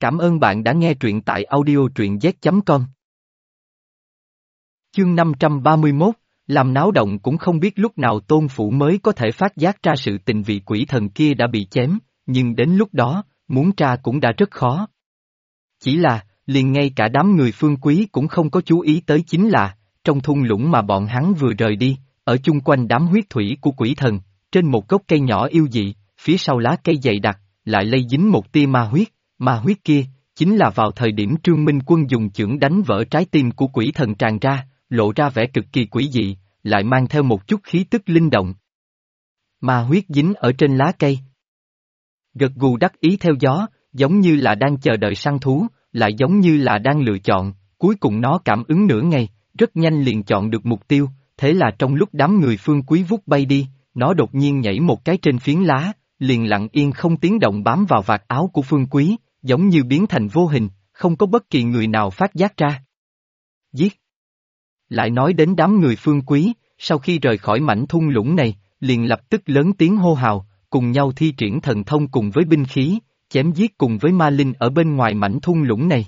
Cảm ơn bạn đã nghe truyện tại audio truyện z.com. Chương 531, làm náo động cũng không biết lúc nào Tôn Phủ mới có thể phát giác ra sự tình vị quỷ thần kia đã bị chém, nhưng đến lúc đó, muốn tra cũng đã rất khó. Chỉ là, liền ngay cả đám người Phương Quý cũng không có chú ý tới chính là, trong thung lũng mà bọn hắn vừa rời đi, ở chung quanh đám huyết thủy của quỷ thần, trên một gốc cây nhỏ yêu dị, phía sau lá cây dày đặc, lại lây dính một tia ma huyết kia, chính là vào thời điểm Trương Minh Quân dùng chưởng đánh vỡ trái tim của quỷ thần tràn ra, lộ ra vẻ cực kỳ quỷ dị, lại mang theo một chút khí tức linh động. Ma huyết dính ở trên lá cây. Gật gù đắc ý theo gió, giống như là đang chờ đợi săn thú, lại giống như là đang lựa chọn, cuối cùng nó cảm ứng nửa ngày, rất nhanh liền chọn được mục tiêu, thế là trong lúc đám người Phương Quý vút bay đi, nó đột nhiên nhảy một cái trên phiến lá, liền lặng yên không tiếng động bám vào vạt áo của Phương Quý, giống như biến thành vô hình, không có bất kỳ người nào phát giác ra. Giết! Lại nói đến đám người Phương Quý, sau khi rời khỏi mảnh thung lũng này, liền lập tức lớn tiếng hô hào, cùng nhau thi triển thần thông cùng với binh khí, chém giết cùng với ma linh ở bên ngoài mảnh thung lũng này.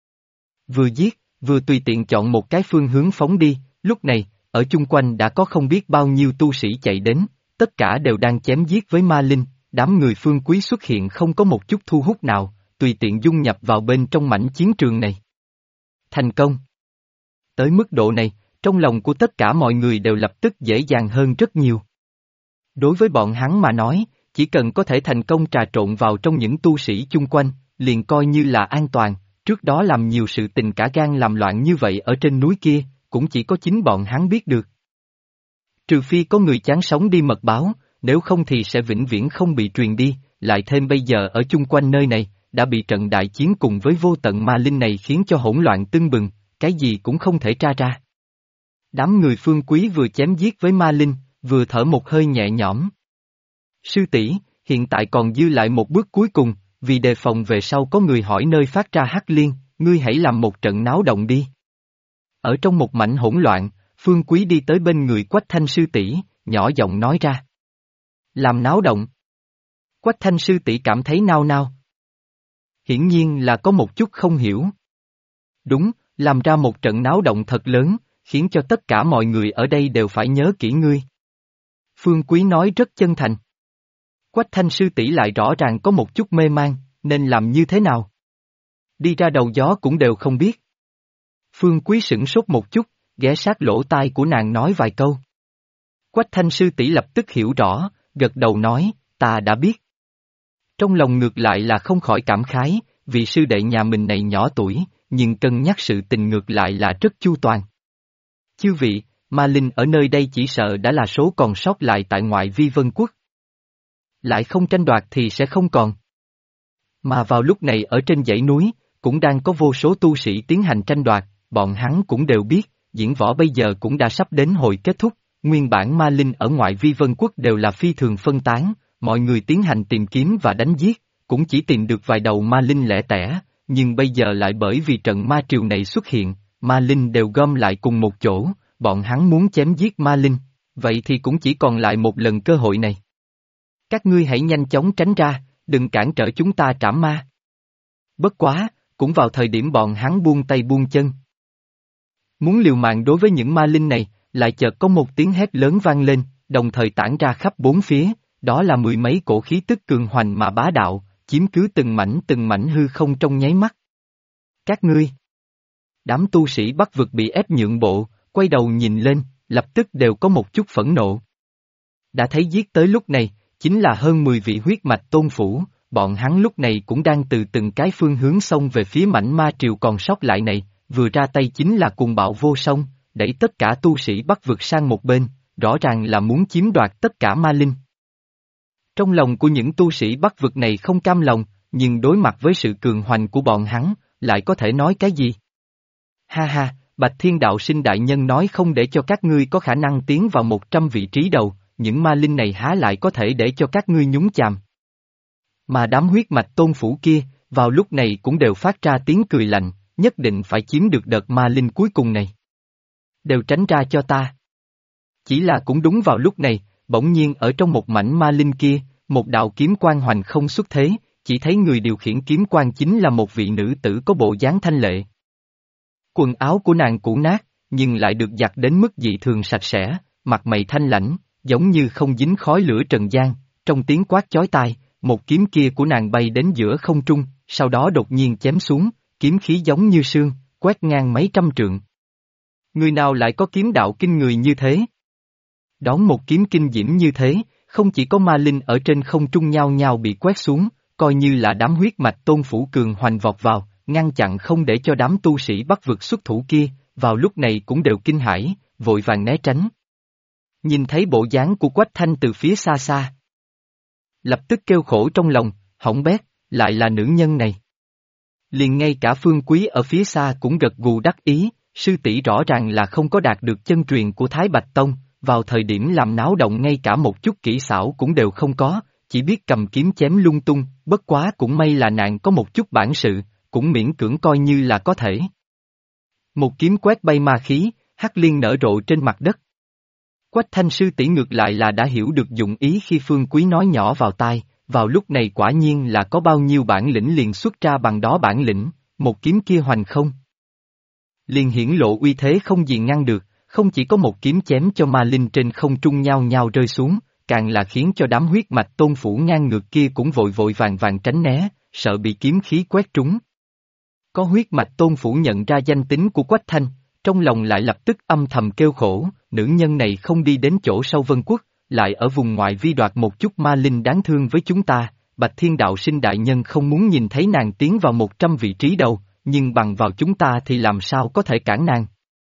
Vừa giết, vừa tùy tiện chọn một cái phương hướng phóng đi, lúc này, ở chung quanh đã có không biết bao nhiêu tu sĩ chạy đến, tất cả đều đang chém giết với ma linh, đám người Phương Quý xuất hiện không có một chút thu hút nào, tùy tiện dung nhập vào bên trong mảnh chiến trường này. Thành công! Tới mức độ này, trong lòng của tất cả mọi người đều lập tức dễ dàng hơn rất nhiều. Đối với bọn hắn mà nói, chỉ cần có thể thành công trà trộn vào trong những tu sĩ chung quanh, liền coi như là an toàn, trước đó làm nhiều sự tình cả gan làm loạn như vậy ở trên núi kia, cũng chỉ có chính bọn hắn biết được. Trừ phi có người chán sống đi mật báo, nếu không thì sẽ vĩnh viễn không bị truyền đi, lại thêm bây giờ ở chung quanh nơi này, đã bị trận đại chiến cùng với vô tận ma linh này khiến cho hỗn loạn tưng bừng, cái gì cũng không thể tra ra. Đám người Phương Quý vừa chém giết với ma linh, vừa thở một hơi nhẹ nhõm. Sư tỷ, hiện tại còn dư lại một bước cuối cùng, vì đề phòng về sau có người hỏi nơi phát ra hắc liên, ngươi hãy làm một trận náo động đi. Ở trong một mảnh hỗn loạn, Phương Quý đi tới bên người Quách Thanh sư tỷ, nhỏ giọng nói ra. Làm náo động. Quách Thanh sư tỷ cảm thấy nao nao. Hiển nhiên là có một chút không hiểu. Đúng, làm ra một trận náo động thật lớn, khiến cho tất cả mọi người ở đây đều phải nhớ kỹ ngươi. Phương Quý nói rất chân thành. Quách Thanh sư tỷ lại rõ ràng có một chút mê man, nên làm như thế nào? Đi ra đầu gió cũng đều không biết. Phương Quý sửng sốt một chút, ghé sát lỗ tai của nàng nói vài câu. Quách Thanh sư tỷ lập tức hiểu rõ, gật đầu nói, ta đã biết. Trong lòng ngược lại là không khỏi cảm khái, vì sư đệ nhà mình này nhỏ tuổi, nhưng cân nhắc sự tình ngược lại là rất chu toàn. Chư vị, ma linh ở nơi đây chỉ sợ đã là số còn sót lại tại ngoại vi Vân Quốc. Lại không tranh đoạt thì sẽ không còn. Mà vào lúc này ở trên dãy núi, cũng đang có vô số tu sĩ tiến hành tranh đoạt, bọn hắn cũng đều biết, diễn võ bây giờ cũng đã sắp đến hồi kết thúc, nguyên bản ma linh ở ngoại vi Vân Quốc đều là phi thường phân tán, mọi người tiến hành tìm kiếm và đánh giết, cũng chỉ tìm được vài đầu ma linh lẻ tẻ, nhưng bây giờ lại bởi vì trận ma triều này xuất hiện, ma linh đều gom lại cùng một chỗ, bọn hắn muốn chém giết ma linh, vậy thì cũng chỉ còn lại một lần cơ hội này. Các ngươi hãy nhanh chóng tránh ra, đừng cản trở chúng ta trảm ma. Bất quá, cũng vào thời điểm bọn hắn buông tay buông chân. Muốn liều mạng đối với những ma linh này, lại chợt có một tiếng hét lớn vang lên, đồng thời tản ra khắp bốn phía, đó là mười mấy cổ khí tức cường hoành mà bá đạo, chiếm cứ từng mảnh hư không trong nháy mắt. Các ngươi! Đám tu sĩ Bắc vực bị ép nhượng bộ, quay đầu nhìn lên, lập tức đều có một chút phẫn nộ. Đã thấy giết tới lúc này, chính là hơn 10 vị huyết mạch tôn phủ, bọn hắn lúc này cũng đang từ từng cái phương hướng xông về phía mảnh ma triều còn sót lại này, vừa ra tay chính là cuồng bạo vô song, đẩy tất cả tu sĩ Bắc vực sang một bên, rõ ràng là muốn chiếm đoạt tất cả ma linh. Trong lòng của những tu sĩ Bắc vực này không cam lòng, nhưng đối mặt với sự cường hoành của bọn hắn, lại có thể nói cái gì? Ha ha, Bạch Thiên Đạo Sinh đại nhân nói không để cho các ngươi có khả năng tiến vào 100 vị trí đầu, những ma linh này há lại có thể để cho các ngươi nhúng chàm. Mà đám huyết mạch tôn phủ kia, vào lúc này cũng đều phát ra tiếng cười lạnh, nhất định phải chiếm được đợt ma linh cuối cùng này. Đều tránh ra cho ta. Chỉ là cũng đúng vào lúc này, bỗng nhiên ở trong một mảnh ma linh kia, một đạo kiếm quang hoành không xuất thế, chỉ thấy người điều khiển kiếm quan chính là một vị nữ tử có bộ dáng thanh lệ. Quần áo của nàng cũ nát, nhưng lại được giặt đến mức dị thường sạch sẽ, mặt mày thanh lãnh, giống như không dính khói lửa trần gian, trong tiếng quát chói tai, một kiếm kia của nàng bay đến giữa không trung, sau đó đột nhiên chém xuống, kiếm khí giống như sương, quét ngang mấy trăm trượng. Người nào lại có kiếm đạo kinh người như thế? Đón một kiếm kinh diễm như thế, không chỉ có ma linh ở trên không trung nhao nhao bị quét xuống, coi như là đám huyết mạch tôn phủ cường hoành vọt vào, ngăn chặn không để cho đám tu sĩ Bắc vực xuất thủ kia, vào lúc này cũng đều kinh hãi, vội vàng né tránh. Nhìn thấy bộ dáng của Quách Thanh từ phía xa xa. Lập tức kêu khổ trong lòng, hỏng bét, lại là nữ nhân này. Liền ngay cả Phương Quý ở phía xa cũng gật gù đắc ý, sư tỷ rõ ràng là không có đạt được chân truyền của Thái Bạch Tông, vào thời điểm làm náo động ngay cả một chút kỹ xảo cũng đều không có, chỉ biết cầm kiếm chém lung tung, bất quá cũng may là nàng có một chút bản sự, cũng miễn cưỡng coi như là có thể. Một kiếm quét bay ma khí, hắc liên nở rộ trên mặt đất. Quách Thanh sư tỷ ngược lại là đã hiểu được dụng ý khi Phương Quý nói nhỏ vào tai, vào lúc này quả nhiên là có bao nhiêu bản lĩnh liền xuất ra bằng đó bản lĩnh, một kiếm kia hoành không. Liền hiển lộ uy thế không gì ngăn được, không chỉ có một kiếm chém cho ma linh trên không trung nhao nhao rơi xuống, càng là khiến cho đám huyết mạch tôn phủ ngang ngược kia cũng vội vội vàng vàng tránh né, sợ bị kiếm khí quét trúng. Có huyết mạch tôn phủ nhận ra danh tính của Quách Thanh, trong lòng lại lập tức âm thầm kêu khổ, nữ nhân này không đi đến chỗ sâu Vân Quốc, lại ở vùng ngoại vi đoạt một chút ma linh đáng thương với chúng ta, Bạch Thiên đạo sinh đại nhân không muốn nhìn thấy nàng tiến vào 100 vị trí đâu, nhưng bằng vào chúng ta thì làm sao có thể cản nàng.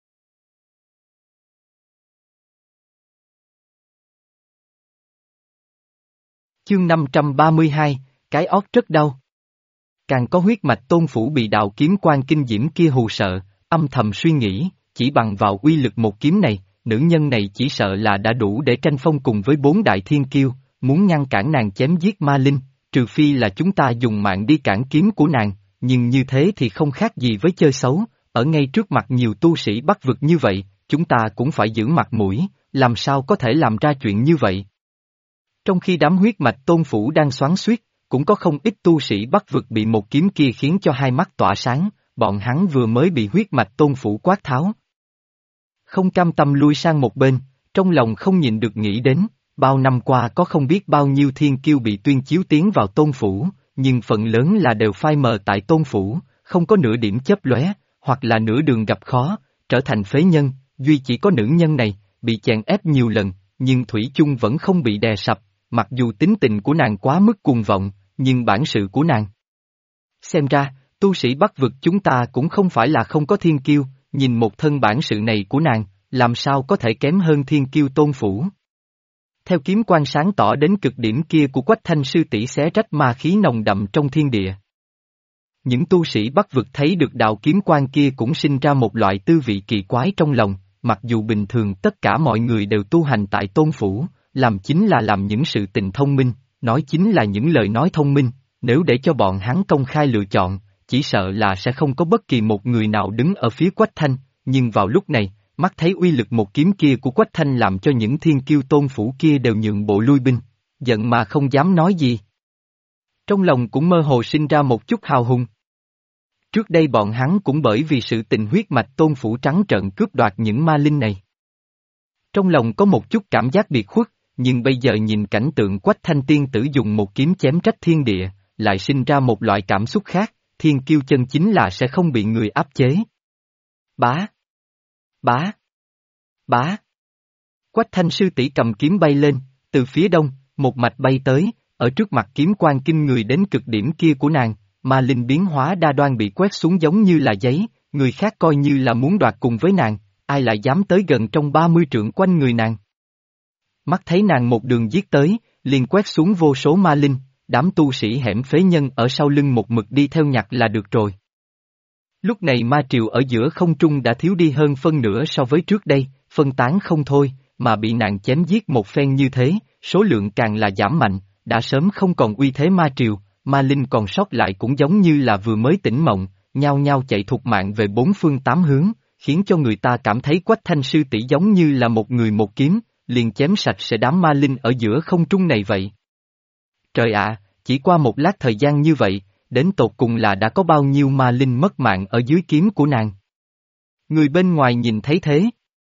Chương 532, cái ót rất đau. Càng có huyết mạch tôn phủ bị đạo kiếm quan kinh diễm kia hù sợ, âm thầm suy nghĩ, chỉ bằng vào uy lực một kiếm này, nữ nhân này chỉ sợ là đã đủ để tranh phong cùng với 4 đại thiên kiêu, muốn ngăn cản nàng chém giết ma linh, trừ phi là chúng ta dùng mạng đi cản kiếm của nàng, nhưng như thế thì không khác gì với chơi xấu, ở ngay trước mặt nhiều tu sĩ Bắc vực như vậy, chúng ta cũng phải giữ mặt mũi, làm sao có thể làm ra chuyện như vậy. Trong khi đám huyết mạch tôn phủ đang xoắn xuýt, cũng có không ít tu sĩ Bắc vực bị một kiếm kia khiến cho hai mắt tỏa sáng, bọn hắn vừa mới bị huyết mạch tôn phủ quát tháo. Không cam tâm lui sang một bên, trong lòng không nhịn được nghĩ đến, bao năm qua có không biết bao nhiêu thiên kiêu bị tuyên chiếu tiến vào tôn phủ, nhưng phần lớn là đều phai mờ tại tôn phủ, không có nửa điểm chớp lóe, hoặc là nửa đường gặp khó, trở thành phế nhân, duy chỉ có nữ nhân này, bị chèn ép nhiều lần, nhưng thủy chung vẫn không bị đè sập, mặc dù tính tình của nàng quá mức cuồng vọng, nhưng bản sự của nàng. Xem ra, tu sĩ Bắc vực chúng ta cũng không phải là không có thiên kiêu, nhìn một thân bản sự này của nàng, làm sao có thể kém hơn thiên kiêu tôn phủ. Theo kiếm quan sáng tỏ đến cực điểm kia của Quách Thanh sư tỷ xé rách ma khí nồng đậm trong thiên địa. Những tu sĩ Bắc vực thấy được đạo kiếm quan kia cũng sinh ra một loại tư vị kỳ quái trong lòng, mặc dù bình thường tất cả mọi người đều tu hành tại tôn phủ, làm chính là làm những sự tình thông minh, nói chính là những lời nói thông minh, nếu để cho bọn hắn công khai lựa chọn, chỉ sợ là sẽ không có bất kỳ một người nào đứng ở phía Quách Thanh, nhưng vào lúc này, mắt thấy uy lực một kiếm kia của Quách Thanh làm cho những thiên kiêu tôn phủ kia đều nhượng bộ lui binh, giận mà không dám nói gì. Trong lòng cũng mơ hồ sinh ra một chút hào hùng. Trước đây bọn hắn cũng bởi vì sự tình huyết mạch tôn phủ trắng trợn cướp đoạt những ma linh này. Trong lòng có một chút cảm giác biệt khuất, nhưng bây giờ nhìn cảnh tượng Quách Thanh tiên tử dùng một kiếm chém trách thiên địa, lại sinh ra một loại cảm xúc khác, thiên kiêu chân chính là sẽ không bị người áp chế. Bá! Bá! Bá! Quách Thanh sư tỷ cầm kiếm bay lên, từ phía đông, một mạch bay tới, ở trước mặt kiếm quan kinh người đến cực điểm kia của nàng, mà linh biến hóa đa đoan bị quét xuống giống như là giấy, người khác coi như là muốn đoạt cùng với nàng, ai lại dám tới gần trong 30 trượng quanh người nàng. Mắt thấy nàng một đường giết tới, liền quét xuống vô số ma linh, đám tu sĩ hẻm phế nhân ở sau lưng một mực đi theo nhặt là được rồi. Lúc này ma triều ở giữa không trung đã thiếu đi hơn phân nửa so với trước đây, phân tán không thôi, mà bị nàng chém giết một phen như thế, số lượng càng là giảm mạnh, đã sớm không còn uy thế ma triều, ma linh còn sót lại cũng giống như là vừa mới tỉnh mộng, nhao nhao chạy thục mạng về bốn phương tám hướng, khiến cho người ta cảm thấy Quách Thanh sư tỷ giống như là một người một kiếm, liền chém sạch sẽ đám ma linh ở giữa không trung này vậy. Trời ạ, chỉ qua một lát thời gian như vậy, đến tột cùng là đã có bao nhiêu ma linh mất mạng ở dưới kiếm của nàng. Người bên ngoài nhìn thấy thế.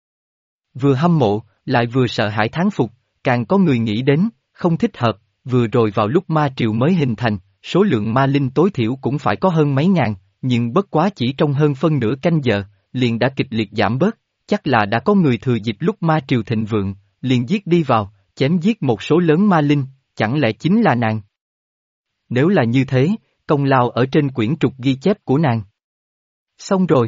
Vừa hâm mộ, lại vừa sợ hãi thán phục, càng có người nghĩ đến, không thích hợp, vừa rồi vào lúc ma triều mới hình thành, số lượng ma linh tối thiểu cũng phải có hơn mấy ngàn, nhưng bất quá chỉ trong hơn phân nửa canh giờ, liền đã kịch liệt giảm bớt, chắc là đã có người thừa dịp lúc ma triều thịnh vượng, liền giết đi vào, chém giết một số lớn ma linh, chẳng lẽ chính là nàng? Nếu là như thế, công lao ở trên quyển trục ghi chép của nàng. Xong rồi.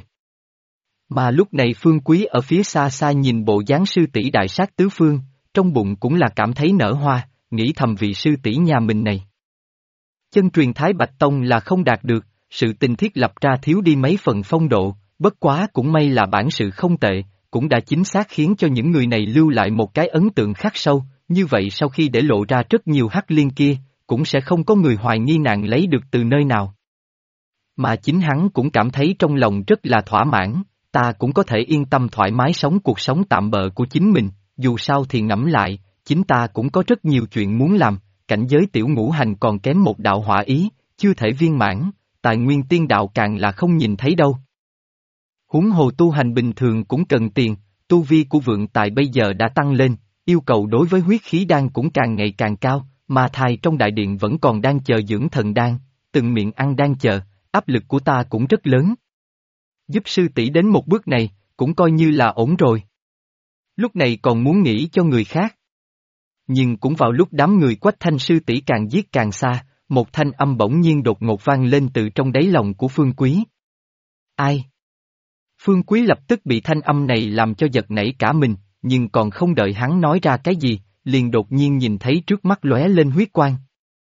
Mà lúc này Phương Quý ở phía xa xa nhìn bộ dáng sư tỷ đại sát tứ phương, trong bụng cũng là cảm thấy nở hoa, nghĩ thầm vị sư tỷ nhà mình này. Chân truyền Thái Bạch Tông là không đạt được, sự tình thiết lập ra thiếu đi mấy phần phong độ, bất quá cũng may là bản sự không tệ, cũng đã chính xác khiến cho những người này lưu lại một cái ấn tượng khắc sâu, như vậy sau khi để lộ ra rất nhiều hắc liên kia, cũng sẽ không có người hoài nghi nàng lấy được từ nơi nào. Mà chính hắn cũng cảm thấy trong lòng rất là thỏa mãn, ta cũng có thể yên tâm thoải mái sống cuộc sống tạm bợ của chính mình, dù sao thì ngẫm lại, chính ta cũng có rất nhiều chuyện muốn làm, cảnh giới tiểu ngũ hành còn kém một đạo hỏa ý, chưa thể viên mãn, tài nguyên tiên đạo càng là không nhìn thấy đâu. Huống hồ tu hành bình thường cũng cần tiền, tu vi của vượng tài bây giờ đã tăng lên, yêu cầu đối với huyết khí đan cũng càng ngày càng cao, mà thai trong đại điện vẫn còn đang chờ dưỡng thần đan, từng miệng ăn đang chờ, áp lực của ta cũng rất lớn. Giúp sư tỷ đến một bước này, cũng coi như là ổn rồi. Lúc này còn muốn nghĩ cho người khác. Nhưng cũng vào lúc đám người Quách Thanh sư tỷ càng giết càng xa, một thanh âm bỗng nhiên đột ngột vang lên từ trong đáy lòng của Phương Quý. Ai? Phương Quý lập tức bị thanh âm này làm cho giật nảy cả mình, nhưng còn không đợi hắn nói ra cái gì, liền đột nhiên nhìn thấy trước mắt lóe lên huyết quang.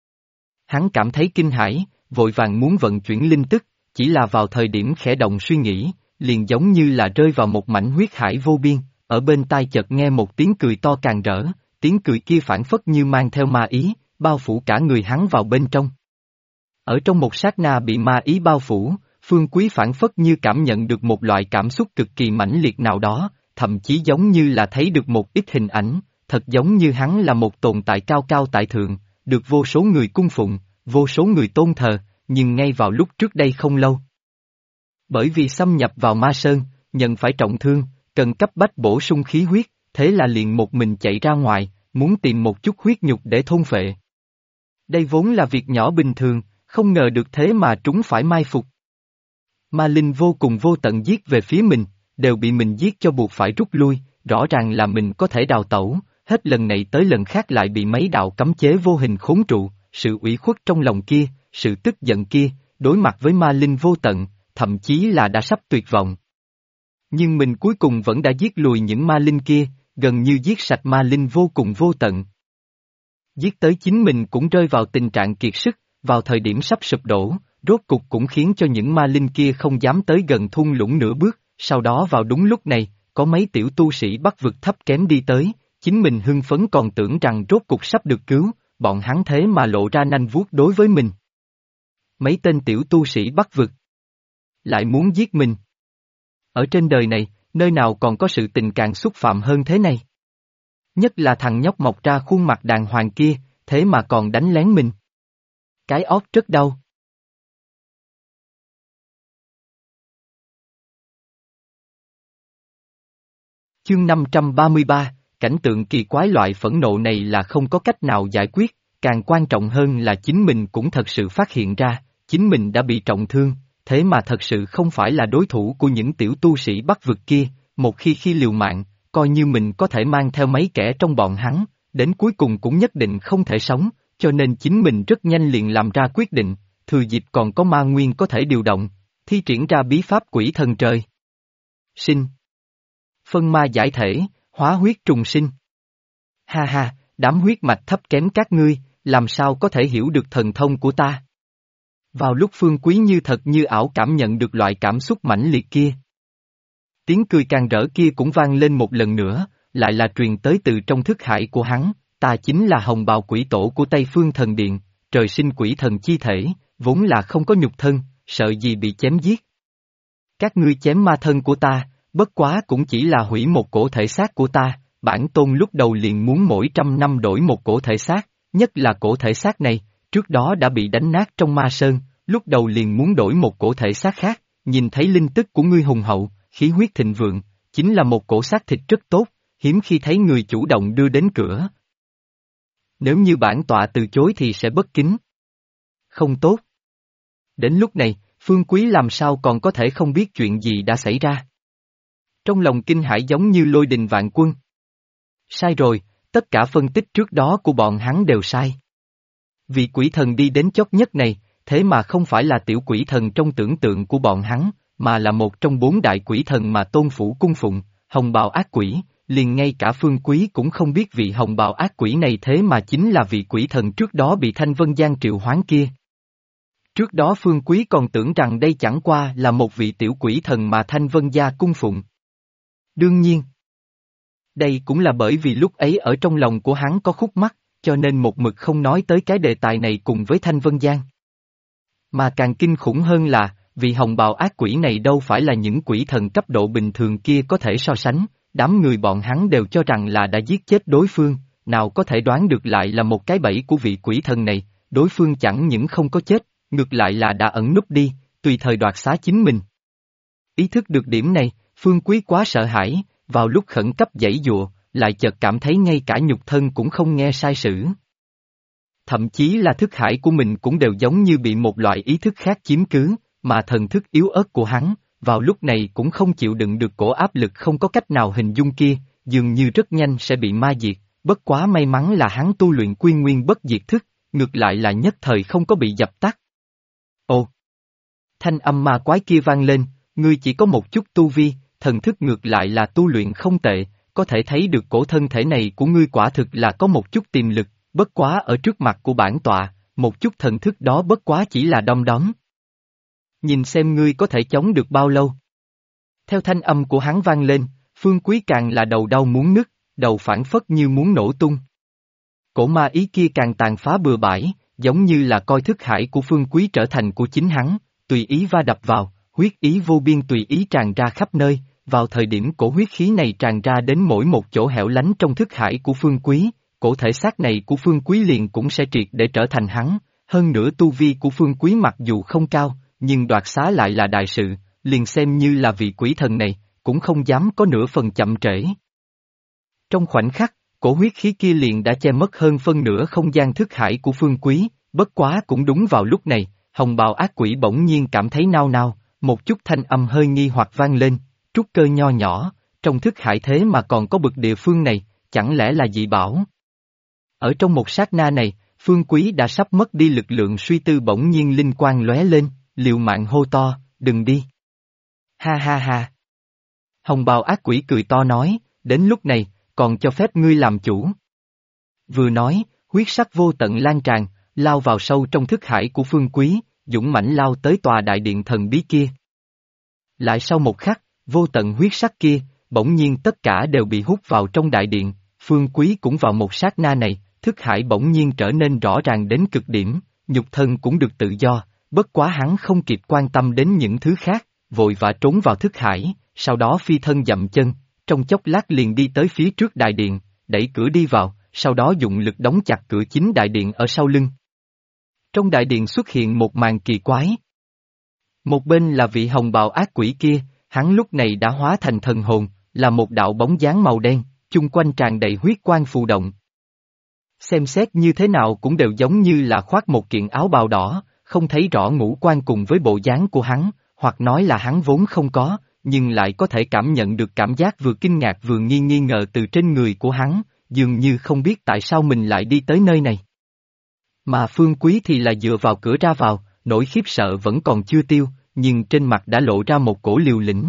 Hắn cảm thấy kinh hãi, vội vàng muốn vận chuyển linh tức, chỉ là vào thời điểm khẽ động suy nghĩ, liền giống như là rơi vào một mảnh huyết hải vô biên, ở bên tai chợt nghe một tiếng cười to càng rỡ, tiếng cười kia phảng phất như mang theo ma ý, bao phủ cả người hắn vào bên trong. Ở trong một sát na bị ma ý bao phủ, Phương Quý phảng phất như cảm nhận được một loại cảm xúc cực kỳ mãnh liệt nào đó, thậm chí giống như là thấy được một ít hình ảnh, thật giống như hắn là một tồn tại cao cao tại thượng, được vô số người cung phụng, vô số người tôn thờ, nhưng ngay vào lúc trước đây không lâu. Bởi vì xâm nhập vào Ma Sơn, nhận phải trọng thương, cần cấp bách bổ sung khí huyết, thế là liền một mình chạy ra ngoài, muốn tìm một chút huyết nhục để thôn phệ. Đây vốn là việc nhỏ bình thường, không ngờ được thế mà trúng phải mai phục. Ma linh vô cùng vô tận giết về phía mình, đều bị mình giết cho buộc phải rút lui, rõ ràng là mình có thể đào tẩu, hết lần này tới lần khác lại bị mấy đạo cấm chế vô hình khốn trụ, sự ủy khuất trong lòng kia, sự tức giận kia, đối mặt với ma linh vô tận, thậm chí là đã sắp tuyệt vọng. Nhưng mình cuối cùng vẫn đã giết lùi những ma linh kia, gần như giết sạch ma linh vô cùng vô tận. Giết tới chính mình cũng rơi vào tình trạng kiệt sức, vào thời điểm sắp sụp đổ, rốt cục cũng khiến cho những ma linh kia không dám tới gần thung lũng nửa bước, sau đó vào đúng lúc này, có mấy tiểu tu sĩ Bắc vực thấp kém đi tới, chính mình hưng phấn còn tưởng rằng rốt cục sắp được cứu, bọn hắn thế mà lộ ra nanh vuốt đối với mình. Mấy tên tiểu tu sĩ Bắc vực lại muốn giết mình. Ở trên đời này, nơi nào còn có sự tình càng xúc phạm hơn thế này? Nhất là thằng nhóc mọc ra khuôn mặt đàng hoàng kia, thế mà còn đánh lén mình. Cái ót rất đau. Chương 533, cảnh tượng kỳ quái loại phẫn nộ này là không có cách nào giải quyết, càng quan trọng hơn là chính mình cũng thật sự phát hiện ra, chính mình đã bị trọng thương, thế mà thật sự không phải là đối thủ của những tiểu tu sĩ Bắc vực kia, một khi liều mạng, coi như mình có thể mang theo mấy kẻ trong bọn hắn, đến cuối cùng cũng nhất định không thể sống, cho nên chính mình rất nhanh liền làm ra quyết định, thừa dịp còn có ma nguyên có thể điều động, thi triển ra bí pháp quỷ thần trời. Sinh. Phân ma giải thể, hóa huyết trùng sinh. Ha ha, đám huyết mạch thấp kém các ngươi, làm sao có thể hiểu được thần thông của ta? Vào lúc Phương Quý như thật như ảo cảm nhận được loại cảm xúc mãnh liệt kia. Tiếng cười càng rỡ kia cũng vang lên một lần nữa, lại là truyền tới từ trong thức hải của hắn, ta chính là hồng bào quỷ tổ của Tây Phương Thần Điện, trời sinh quỷ thần chi thể, vốn là không có nhục thân, sợ gì bị chém giết. Các ngươi chém ma thân của ta, bất quá cũng chỉ là hủy một cổ thể xác của ta, bản tôn lúc đầu liền muốn mỗi 100 năm đổi một cổ thể xác, nhất là cổ thể xác này, trước đó đã bị đánh nát trong ma sơn, lúc đầu liền muốn đổi một cổ thể xác khác, nhìn thấy linh tức của ngươi hùng hậu, khí huyết thịnh vượng, chính là một cổ xác thịt rất tốt, hiếm khi thấy người chủ động đưa đến cửa. Nếu như bản tọa từ chối thì sẽ bất kính. Không tốt. Đến lúc này, Phương Quý làm sao còn có thể không biết chuyện gì đã xảy ra. Trong lòng kinh hãi giống như lôi đình vạn quân. Sai rồi, tất cả phân tích trước đó của bọn hắn đều sai. Vị quỷ thần đi đến chót nhất này, thế mà không phải là tiểu quỷ thần trong tưởng tượng của bọn hắn, mà là một trong 4 đại quỷ thần mà tôn phủ cung phụng, hồng bào ác quỷ, liền ngay cả Phương Quý cũng không biết vị hồng bào ác quỷ này thế mà chính là vị quỷ thần trước đó bị Thanh Vân Giang triệu hoán kia. Trước đó Phương Quý còn tưởng rằng đây chẳng qua là một vị tiểu quỷ thần mà Thanh Vân Gia cung phụng. Đương nhiên, đây cũng là bởi vì lúc ấy ở trong lòng của hắn có khúc mắc, cho nên một mực không nói tới cái đề tài này cùng với Thanh Vân Giang. Mà càng kinh khủng hơn là, vị hồng bào ác quỷ này đâu phải là những quỷ thần cấp độ bình thường kia có thể so sánh, đám người bọn hắn đều cho rằng là đã giết chết đối phương, nào có thể đoán được lại là một cái bẫy của vị quỷ thần này, đối phương chẳng những không có chết, ngược lại là đã ẩn núp đi, tùy thời đoạt xá chính mình. Ý thức được điểm này, Phương Quý quá sợ hãi, vào lúc khẩn cấp giãy giụa, lại chợt cảm thấy ngay cả nhục thân cũng không nghe sai sử. Thậm chí là thức hải của mình cũng đều giống như bị một loại ý thức khác chiếm cứ, mà thần thức yếu ớt của hắn, vào lúc này cũng không chịu đựng được cổ áp lực không có cách nào hình dung kia, dường như rất nhanh sẽ bị ma diệt, bất quá may mắn là hắn tu luyện quy nguyên bất diệt thức, ngược lại là nhất thời không có bị dập tắt. Ồ! Thanh âm ma quái kia vang lên, ngươi chỉ có một chút tu vi, thần thức ngược lại là tu luyện không tệ, có thể thấy được cổ thân thể này của ngươi quả thực là có một chút tiềm lực, bất quá ở trước mặt của bản tọa, một chút thần thức đó bất quá chỉ là đom đóm. Nhìn xem ngươi có thể chống được bao lâu. Theo thanh âm của hắn vang lên, Phương Quý càng là đầu đau muốn nứt, đầu phảng phất như muốn nổ tung. Cổ ma ý kia càng tàn phá bừa bãi, giống như là coi thức hải của Phương Quý trở thành của chính hắn, tùy ý va đập vào, huyết ý vô biên tùy ý tràn ra khắp nơi, vào thời điểm cổ huyết khí này tràn ra đến mỗi một chỗ hẻo lánh trong thức hải của Phương Quý, cổ thể xác này của Phương Quý liền cũng sẽ triệt để trở thành hắn, hơn nữa tu vi của Phương Quý mặc dù không cao, nhưng đoạt xá lại là đại sự, liền xem như là vị quỷ thần này, cũng không dám có nửa phần chậm trễ. Trong khoảnh khắc, cổ huyết khí kia liền đã che mất hơn phân nửa không gian thức hải của Phương Quý, bất quá cũng đúng vào lúc này, hồng bào ác quỷ bỗng nhiên cảm thấy nao nao, một chút thanh âm hơi nghi hoặc vang lên, trúc cơ nho nhỏ, trong thức hải thế mà còn có bực địa phương này, chẳng lẽ là dị bảo? Ở trong một sát na này, Phương Quý đã sắp mất đi lực lượng suy tư bỗng nhiên linh quang lóe lên, liều mạng hô to, đừng đi. Ha ha ha. Hồng bào ác quỷ cười to nói, đến lúc này, còn cho phép ngươi làm chủ. Vừa nói, huyết sắc vô tận lan tràn, lao vào sâu trong thức hải của Phương Quý, dũng mãnh lao tới tòa đại điện thần bí kia. Lại sau một khắc, vô tận huyết sắc kia, bỗng nhiên tất cả đều bị hút vào trong đại điện, Phương Quý cũng vào một sát na này, thức hải bỗng nhiên trở nên rõ ràng đến cực điểm, nhục thân cũng được tự do, bất quá hắn không kịp quan tâm đến những thứ khác, vội vã trốn vào thức hải, sau đó phi thân dậm chân, trong chốc lát liền đi tới phía trước đại điện, đẩy cửa đi vào, sau đó dụng lực đóng chặt cửa chính đại điện ở sau lưng. Trong đại điện xuất hiện một màn kỳ quái. Một bên là vị hồng bào ác quỷ kia, hắn lúc này đã hóa thành thần hồn, là một đạo bóng dáng màu đen, chung quanh tràn đầy huyết quang phù động. Xem xét như thế nào cũng đều giống như là khoác một kiện áo bào đỏ, không thấy rõ ngũ quan cùng với bộ dáng của hắn, hoặc nói là hắn vốn không có, nhưng lại có thể cảm nhận được cảm giác vừa kinh ngạc vừa nghi ngờ từ trên người của hắn, dường như không biết tại sao mình lại đi tới nơi này. Mà Phương Quý thì là dựa vào cửa ra vào, nỗi khiếp sợ vẫn còn chưa tiêu, nhưng trên mặt đã lộ ra một cổ liều lĩnh.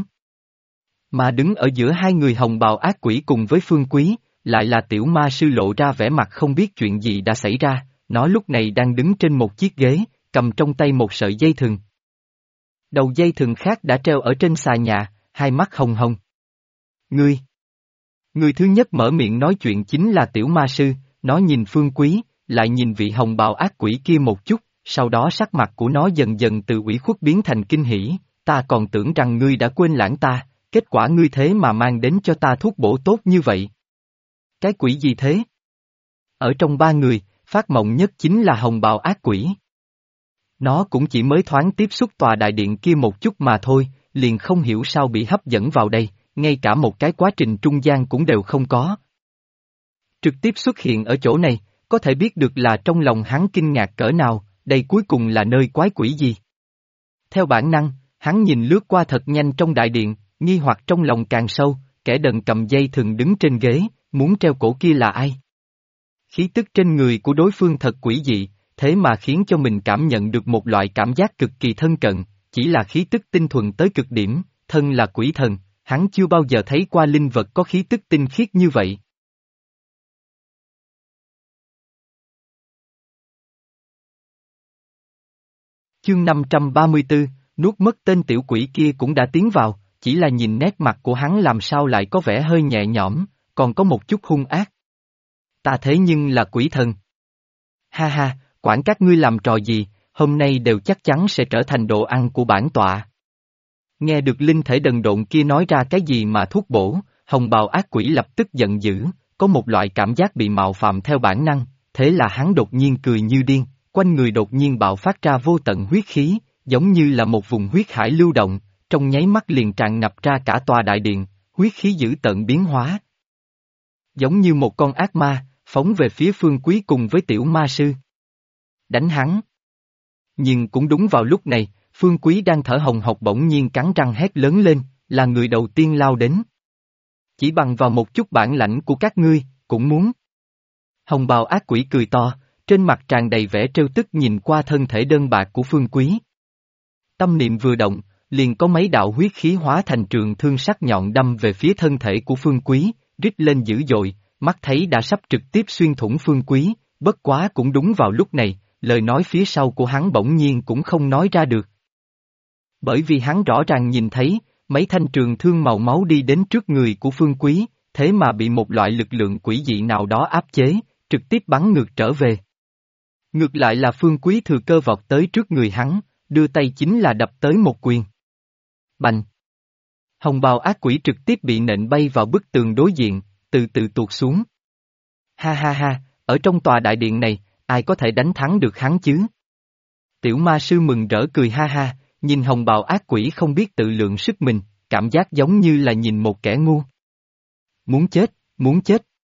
Mà đứng ở giữa hai người hồng bào ác quỷ cùng với Phương Quý, lại là tiểu ma sư lộ ra vẻ mặt không biết chuyện gì đã xảy ra, nó lúc này đang đứng trên một chiếc ghế, cầm trong tay một sợi dây thừng. Đầu dây thừng khác đã treo ở trên xà nhà, hai mắt hồng hồng. Người thứ nhất mở miệng nói chuyện chính là tiểu ma sư, nó nhìn Phương Quý, lại nhìn vị hồng bào ác quỷ kia một chút, sau đó sắc mặt của nó dần dần từ ủy khuất biến thành kinh hỉ, ta còn tưởng rằng ngươi đã quên lãng ta, kết quả ngươi thế mà mang đến cho ta thuốc bổ tốt như vậy. Cái quỷ gì thế? Ở trong ba người, phát mộng nhất chính là hồng bào ác quỷ. Nó cũng chỉ mới thoáng tiếp xúc tòa đại điện kia một chút mà thôi, liền không hiểu sao bị hấp dẫn vào đây, ngay cả một cái quá trình trung gian cũng đều không có. Trực tiếp xuất hiện ở chỗ này, có thể biết được là trong lòng hắn kinh ngạc cỡ nào, đây cuối cùng là nơi quái quỷ gì. Theo bản năng, hắn nhìn lướt qua thật nhanh trong đại điện, nghi hoặc trong lòng càng sâu, kẻ đần cầm dây thừng đứng trên ghế, muốn treo cổ kia là ai? Khí tức trên người của đối phương thật quỷ dị, thế mà khiến cho mình cảm nhận được một loại cảm giác cực kỳ thân cận, chỉ là khí tức tinh thuần tới cực điểm, thân là quỷ thần, hắn chưa bao giờ thấy qua linh vật có khí tức tinh khiết như vậy. Chương 534, nuốt mất tên tiểu quỷ kia cũng đã tiến vào, chỉ là nhìn nét mặt của hắn làm sao lại có vẻ hơi nhẹ nhõm, còn có một chút hung ác. Ta thế nhưng là quỷ thần. Ha ha, quản các ngươi làm trò gì, hôm nay đều chắc chắn sẽ trở thành đồ ăn của bản tọa. Nghe được linh thể đần độn kia nói ra cái gì mà thuốc bổ, hồng bào ác quỷ lập tức giận dữ, có một loại cảm giác bị mạo phạm theo bản năng, thế là hắn đột nhiên cười như điên, quanh người đột nhiên bạo phát ra vô tận huyết khí, giống như là một vùng huyết hải lưu động, trong nháy mắt liền tràn ngập ra cả tòa đại điện, huyết khí dữ tợn biến hóa. Giống như một con ác ma, phóng về phía Phương Quý cùng với tiểu ma sư. Đánh hắn. Nhưng cũng đúng vào lúc này, Phương Quý đang thở hồng hộc bỗng nhiên cắn răng hét lớn lên, là người đầu tiên lao đến. Chỉ bằng vào một chút bản lãnh của các ngươi, cũng muốn. Hồng bào ác quỷ cười to, trên mặt tràn đầy vẻ trêu tức nhìn qua thân thể đơn bạc của Phương Quý. Tâm niệm vừa động, liền có mấy đạo huyết khí hóa thành trường thương sắc nhọn đâm về phía thân thể của Phương Quý, rít lên dữ dội, mắt thấy đã sắp trực tiếp xuyên thủng Phương Quý, bất quá cũng đúng vào lúc này, lời nói phía sau của hắn bỗng nhiên cũng không nói ra được. Bởi vì hắn rõ ràng nhìn thấy, mấy thanh trường thương màu máu đi đến trước người của Phương Quý, thế mà bị một loại lực lượng quỷ dị nào đó áp chế, trực tiếp bắn ngược trở về. Ngược lại là Phương Quý thừa cơ vọt tới trước người hắn, đưa tay chính là đập tới một quyền. Bành! Hồng bào ác quỷ trực tiếp bị nện bay vào bức tường đối diện, từ từ tuột xuống. Ha ha ha, ở trong tòa đại điện này, ai có thể đánh thắng được hắn chứ? Tiểu ma sư mừng rỡ cười ha ha, nhìn hồng bào ác quỷ không biết tự lượng sức mình, cảm giác giống như là nhìn một kẻ ngu. Muốn chết, muốn chết.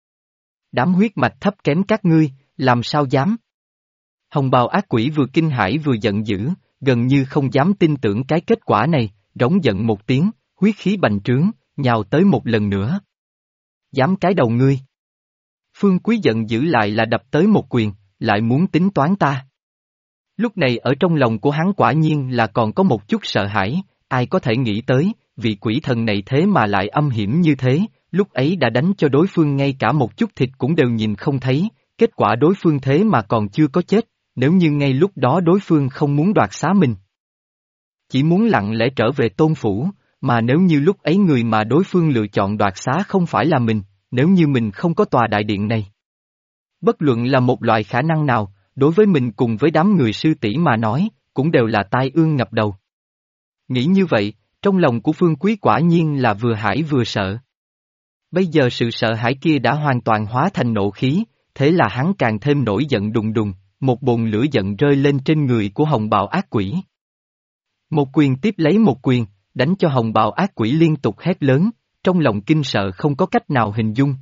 Đám huyết mạch thấp kém các ngươi, làm sao dám? Hồng bào ác quỷ vừa kinh hãi vừa giận dữ, gần như không dám tin tưởng cái kết quả này, rống giận một tiếng, huyết khí bành trướng, nhào tới một lần nữa. Dám cái đầu ngươi. Phương Quý giận dữ lại là đập tới một quyền, lại muốn tính toán ta. Lúc này ở trong lòng của hắn quả nhiên là còn có một chút sợ hãi, ai có thể nghĩ tới, vị quỷ thần này thế mà lại âm hiểm như thế, lúc ấy đã đánh cho đối phương ngay cả một chút thịt cũng đều nhìn không thấy, kết quả đối phương thế mà còn chưa có chết, nếu như ngay lúc đó đối phương không muốn đoạt xá mình. Chỉ muốn lặng lẽ trở về tôn phủ, mà nếu như lúc ấy người mà đối phương lựa chọn đoạt xá không phải là mình, nếu như mình không có tòa đại điện này. Bất luận là một loại khả năng nào, đối với mình cùng với đám người sư tỷ mà nói, cũng đều là tai ương ngập đầu. Nghĩ như vậy, trong lòng của Phương Quý quả nhiên là vừa hãi vừa sợ. Bây giờ sự sợ hãi kia đã hoàn toàn hóa thành nộ khí, thế là hắn càng thêm nổi giận đùng đùng, một bồn lửa giận rơi lên trên người của hồng bào ác quỷ. Một quyền tiếp lấy một quyền, đánh cho hồng bào ác quỷ liên tục hét lớn, trong lòng kinh sợ không có cách nào hình dung.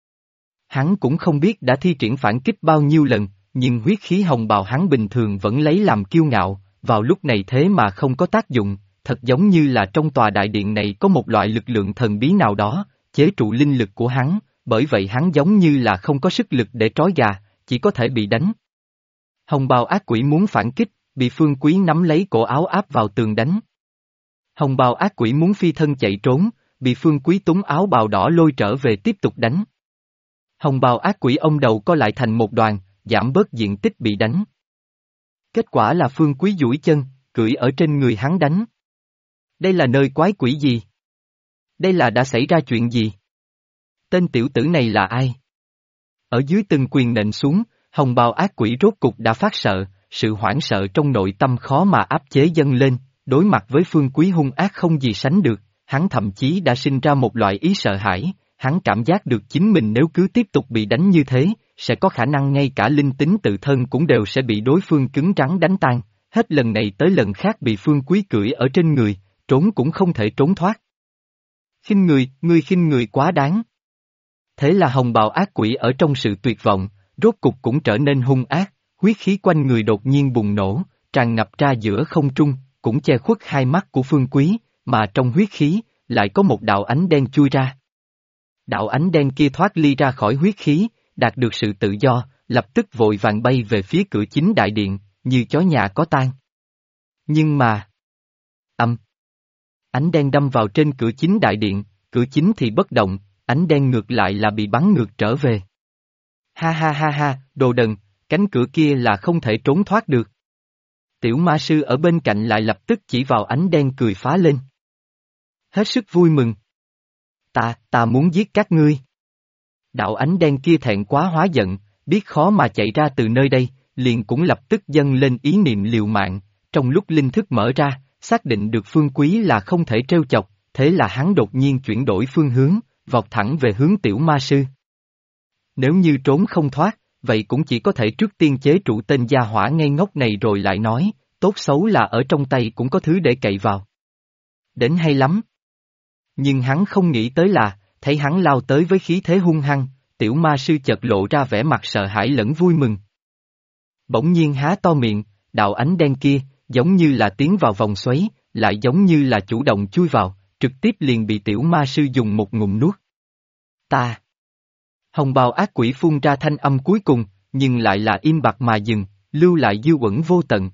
Hắn cũng không biết đã thi triển phản kích bao nhiêu lần, nhưng huyết khí hồng bào hắn bình thường vẫn lấy làm kiêu ngạo, vào lúc này thế mà không có tác dụng, thật giống như là trong tòa đại điện này có một loại lực lượng thần bí nào đó, chế trụ linh lực của hắn, bởi vậy hắn giống như là không có sức lực để trói gà, chỉ có thể bị đánh. Hồng bào ác quỷ muốn phản kích, bị Phương Quý nắm lấy cổ áo áp vào tường đánh. Hồng bào ác quỷ muốn phi thân chạy trốn, bị Phương Quý túng áo bào đỏ lôi trở về tiếp tục đánh. Hồng bào ác quỷ ông đầu co lại thành một đoàn, giảm bớt diện tích bị đánh. Kết quả là Phương Quý duỗi chân, cưỡi ở trên người hắn đánh. Đây là nơi quái quỷ gì? Đây là đã xảy ra chuyện gì? Tên tiểu tử này là ai? Ở dưới từng quyền nện xuống, hồng bào ác quỷ rốt cục đã phát sợ, sự hoảng sợ trong nội tâm khó mà áp chế dâng lên, đối mặt với Phương Quý hung ác không gì sánh được, hắn thậm chí đã sinh ra một loại ý sợ hãi, hắn cảm giác được chính mình nếu cứ tiếp tục bị đánh như thế, sẽ có khả năng ngay cả linh tính tự thân cũng đều sẽ bị đối phương cứng rắn đánh tan, hết lần này tới lần khác bị Phương Quý cưỡi ở trên người, trốn cũng không thể trốn thoát. Khinh người, ngươi khinh người quá đáng. Thế là hồng bào ác quỷ ở trong sự tuyệt vọng, rốt cục cũng trở nên hung ác, huyết khí quanh người đột nhiên bùng nổ, tràn ngập ra giữa không trung, cũng che khuất hai mắt của Phương Quý, mà trong huyết khí, lại có một đạo ánh đen chui ra. Đạo ánh đen kia thoát ly ra khỏi huyết khí, đạt được sự tự do, lập tức vội vàng bay về phía cửa chính đại điện, như chó nhà có tang. Nhưng mà... Ánh đen đâm vào trên cửa chính đại điện, cửa chính thì bất động, ánh đen ngược lại là bị bắn ngược trở về. Ha ha ha ha, đồ đần, cánh cửa kia là không thể trốn thoát được. Tiểu ma sư ở bên cạnh lại lập tức chỉ vào ánh đen cười phá lên. Hết sức vui mừng. Ta muốn giết các ngươi. Đạo ánh đen kia thẹn quá hóa giận, biết khó mà chạy ra từ nơi đây, liền cũng lập tức dâng lên ý niệm liều mạng, trong lúc linh thức mở ra, xác định được Phương Quý là không thể trêu chọc, thế là hắn đột nhiên chuyển đổi phương hướng, vọt thẳng về hướng tiểu ma sư. Nếu như trốn không thoát, vậy cũng chỉ có thể trước tiên chế trụ tên gia hỏa ngây ngốc này rồi lại nói, tốt xấu là ở trong tay cũng có thứ để cậy vào. Đến hay lắm. Nhưng hắn không nghĩ tới là, thấy hắn lao tới với khí thế hung hăng, tiểu ma sư chợt lộ ra vẻ mặt sợ hãi lẫn vui mừng. Bỗng nhiên há to miệng, đạo ánh đen kia, giống như là tiến vào vòng xoáy, lại giống như là chủ động chui vào, trực tiếp liền bị tiểu ma sư dùng một ngụm nuốt. Ta. Hồng bào ác quỷ phun ra thanh âm cuối cùng, nhưng lại là im bặt mà dừng, lưu lại dư uẩn vô tận.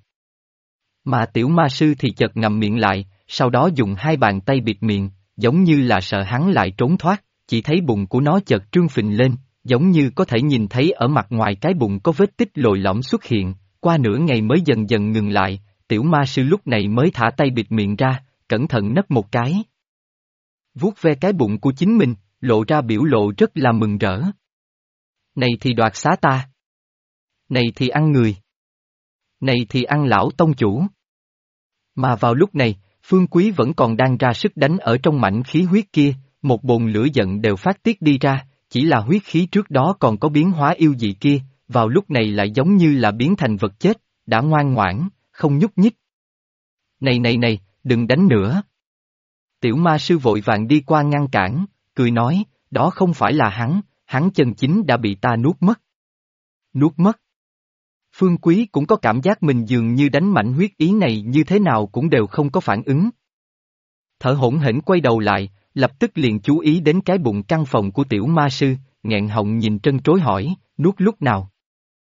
Mà tiểu ma sư thì chợt ngậm miệng lại, sau đó dùng hai bàn tay bịt miệng, giống như là sợ hắn lại trốn thoát, chỉ thấy bụng của nó chợt trương phình lên, giống như có thể nhìn thấy ở mặt ngoài cái bụng có vết tích lồi lõm xuất hiện, qua nửa ngày mới dần dần ngừng lại, tiểu ma sư lúc này mới thả tay bịt miệng ra, cẩn thận nấp một cái. Vuốt ve cái bụng của chính mình, lộ ra biểu lộ rất là mừng rỡ. Này thì đoạt xá ta. Này thì ăn người. Này thì ăn lão tông chủ. Mà vào lúc này, Phương Quý vẫn còn đang ra sức đánh ở trong mảnh khí huyết kia, một bồn lửa giận đều phát tiết đi ra, chỉ là huyết khí trước đó còn có biến hóa yêu dị kia, vào lúc này lại giống như là biến thành vật chết, đã ngoan ngoãn, không nhúc nhích. Này, đừng đánh nữa. Tiểu ma sư vội vàng đi qua ngăn cản, cười nói, đó không phải là hắn chân chính đã bị ta nuốt mất. Nuốt mất. Phương Quý cũng có cảm giác mình dường như đánh mạnh huyết ý này như thế nào cũng đều không có phản ứng. Thở hổn hển quay đầu lại, lập tức liền chú ý đến cái bụng căn phòng của tiểu ma sư, nghẹn họng nhìn trân trối hỏi, nuốt lúc nào?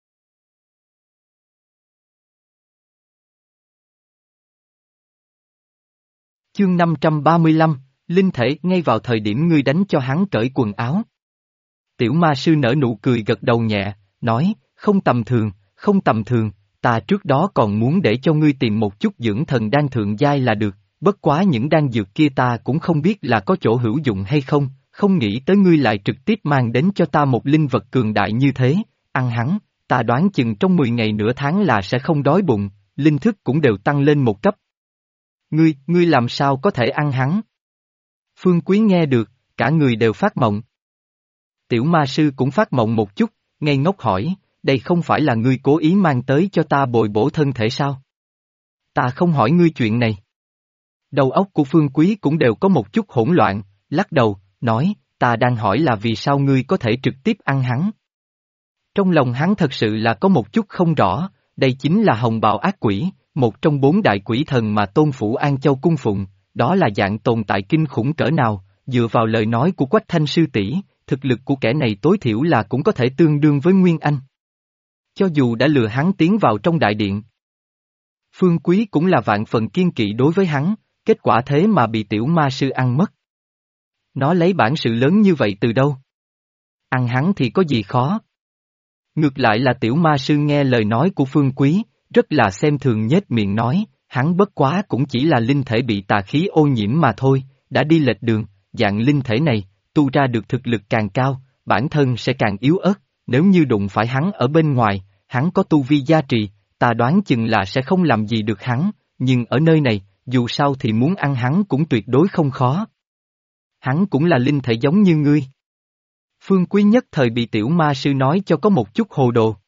Chương 535, Linh thể ngay vào thời điểm ngươi đánh cho hắn cởi quần áo. Tiểu ma sư nở nụ cười gật đầu nhẹ, nói, không tầm thường, ta trước đó còn muốn để cho ngươi tìm một chút dưỡng thần đan thượng giai là được, bất quá những đan dược kia ta cũng không biết là có chỗ hữu dụng hay không, không nghĩ tới ngươi lại trực tiếp mang đến cho ta một linh vật cường đại như thế, ăn hắn, ta đoán chừng trong 10 ngày nửa tháng là sẽ không đói bụng, linh thức cũng đều tăng lên một cấp. Ngươi làm sao có thể ăn hắn? Phương Quý nghe được, cả người đều phát mộng. Tiểu ma sư cũng phát mộng một chút, ngây ngốc hỏi, đây không phải là ngươi cố ý mang tới cho ta bồi bổ thân thể sao? Ta không hỏi ngươi chuyện này. Đầu óc của Phương Quý cũng đều có một chút hỗn loạn, lắc đầu, nói, ta đang hỏi là vì sao ngươi có thể trực tiếp ăn hắn. Trong lòng hắn thật sự là có một chút không rõ, đây chính là hồng bào ác quỷ, một trong 4 đại quỷ thần mà Tôn Phủ An Châu cung phụng, đó là dạng tồn tại kinh khủng cỡ nào, dựa vào lời nói của Quách Thanh sư tỷ, thực lực của kẻ này tối thiểu là cũng có thể tương đương với Nguyên Anh. Cho dù đã lừa hắn tiến vào trong đại điện. Phương Quý cũng là vạn phần kiên kỵ đối với hắn, kết quả thế mà bị tiểu ma sư ăn mất. Nó lấy bản sự lớn như vậy từ đâu? Ăn hắn thì có gì khó? Ngược lại là tiểu ma sư nghe lời nói của Phương Quý, rất là xem thường nhếch miệng nói, hắn bất quá cũng chỉ là linh thể bị tà khí ô nhiễm mà thôi, đã đi lệch đường, dạng linh thể này, tu ra được thực lực càng cao, bản thân sẽ càng yếu ớt, nếu như đụng phải hắn ở bên ngoài, hắn có tu vi gia trì, ta đoán chừng là sẽ không làm gì được hắn, nhưng ở nơi này, dù sao thì muốn ăn hắn cũng tuyệt đối không khó. Hắn cũng là linh thể giống như ngươi. Phương Quý nhất thời bị tiểu ma sư nói cho có một chút hồ đồ.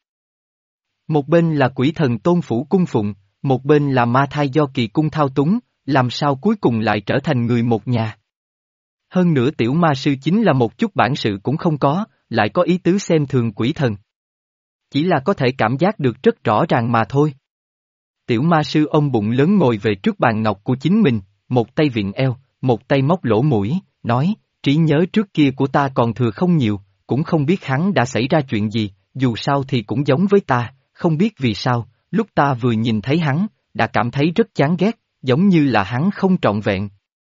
Một bên là quỷ thần tôn phủ cung phụng, một bên là ma thai do kỳ cung thao túng, làm sao cuối cùng lại trở thành người một nhà. Hơn nữa tiểu ma sư chính là một chút bản sự cũng không có, lại có ý tứ xem thường quỷ thần. Chỉ là có thể cảm giác được rất rõ ràng mà thôi. Tiểu ma sư ôm bụng lớn ngồi về trước bàn ngọc của chính mình, một tay viện eo, một tay móc lỗ mũi, nói, trí nhớ trước kia của ta còn thừa không nhiều, cũng không biết hắn đã xảy ra chuyện gì, dù sao thì cũng giống với ta, không biết vì sao, lúc ta vừa nhìn thấy hắn, đã cảm thấy rất chán ghét, giống như là hắn không trọn vẹn.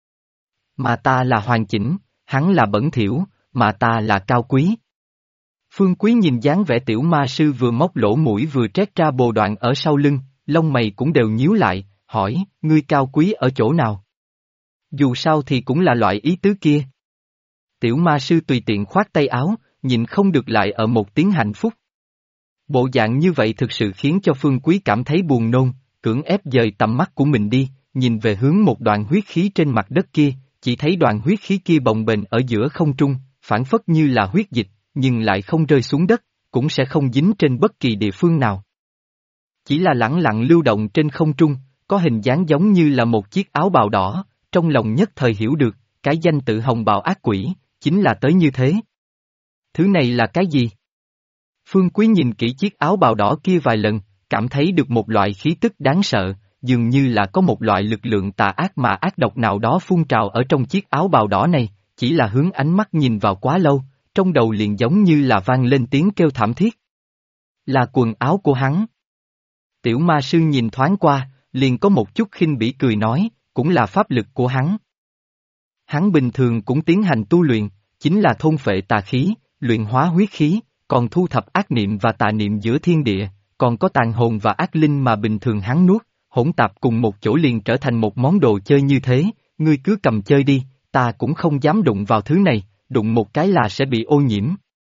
Mà ta là hoàn chỉnh, hắn là bẩn thỉu, mà ta là cao quý. Phương Quý nhìn dáng vẻ tiểu ma sư vừa móc lỗ mũi vừa trét ra bồ đoạn ở sau lưng, lông mày cũng đều nhíu lại, hỏi, ngươi cao quý ở chỗ nào? Dù sao thì cũng là loại ý tứ kia. Tiểu ma sư tùy tiện khoát tay áo, nhìn không được lại ở một tiếng hạnh phúc. Bộ dạng như vậy thực sự khiến cho Phương Quý cảm thấy buồn nôn, cưỡng ép dời tầm mắt của mình đi, nhìn về hướng một đoạn huyết khí trên mặt đất kia, chỉ thấy đoạn huyết khí kia bồng bềnh ở giữa không trung, phản phất như là huyết dịch, nhưng lại không rơi xuống đất, cũng sẽ không dính trên bất kỳ địa phương nào. Chỉ là lẳng lặng lưu động trên không trung, có hình dáng giống như là một chiếc áo bào đỏ, trong lòng nhất thời hiểu được, cái danh tự hồng bào ác quỷ, chính là tới như thế. Thứ này là cái gì? Phương Quý nhìn kỹ chiếc áo bào đỏ kia vài lần, cảm thấy được một loại khí tức đáng sợ, dường như là có một loại lực lượng tà ác mà ác độc nào đó phun trào ở trong chiếc áo bào đỏ này, chỉ là hướng ánh mắt nhìn vào quá lâu, trong đầu liền giống như là vang lên tiếng kêu thảm thiết. Là quần áo của hắn. Tiểu ma sư nhìn thoáng qua, liền có một chút khinh bỉ cười nói, cũng là pháp lực của hắn. Hắn bình thường cũng tiến hành tu luyện, chính là thôn phệ tà khí, luyện hóa huyết khí, còn thu thập ác niệm và tà niệm giữa thiên địa, còn có tàn hồn và ác linh mà bình thường hắn nuốt, hỗn tạp cùng một chỗ liền trở thành một món đồ chơi như thế, ngươi cứ cầm chơi đi, ta cũng không dám đụng vào thứ này, đụng một cái là sẽ bị ô nhiễm.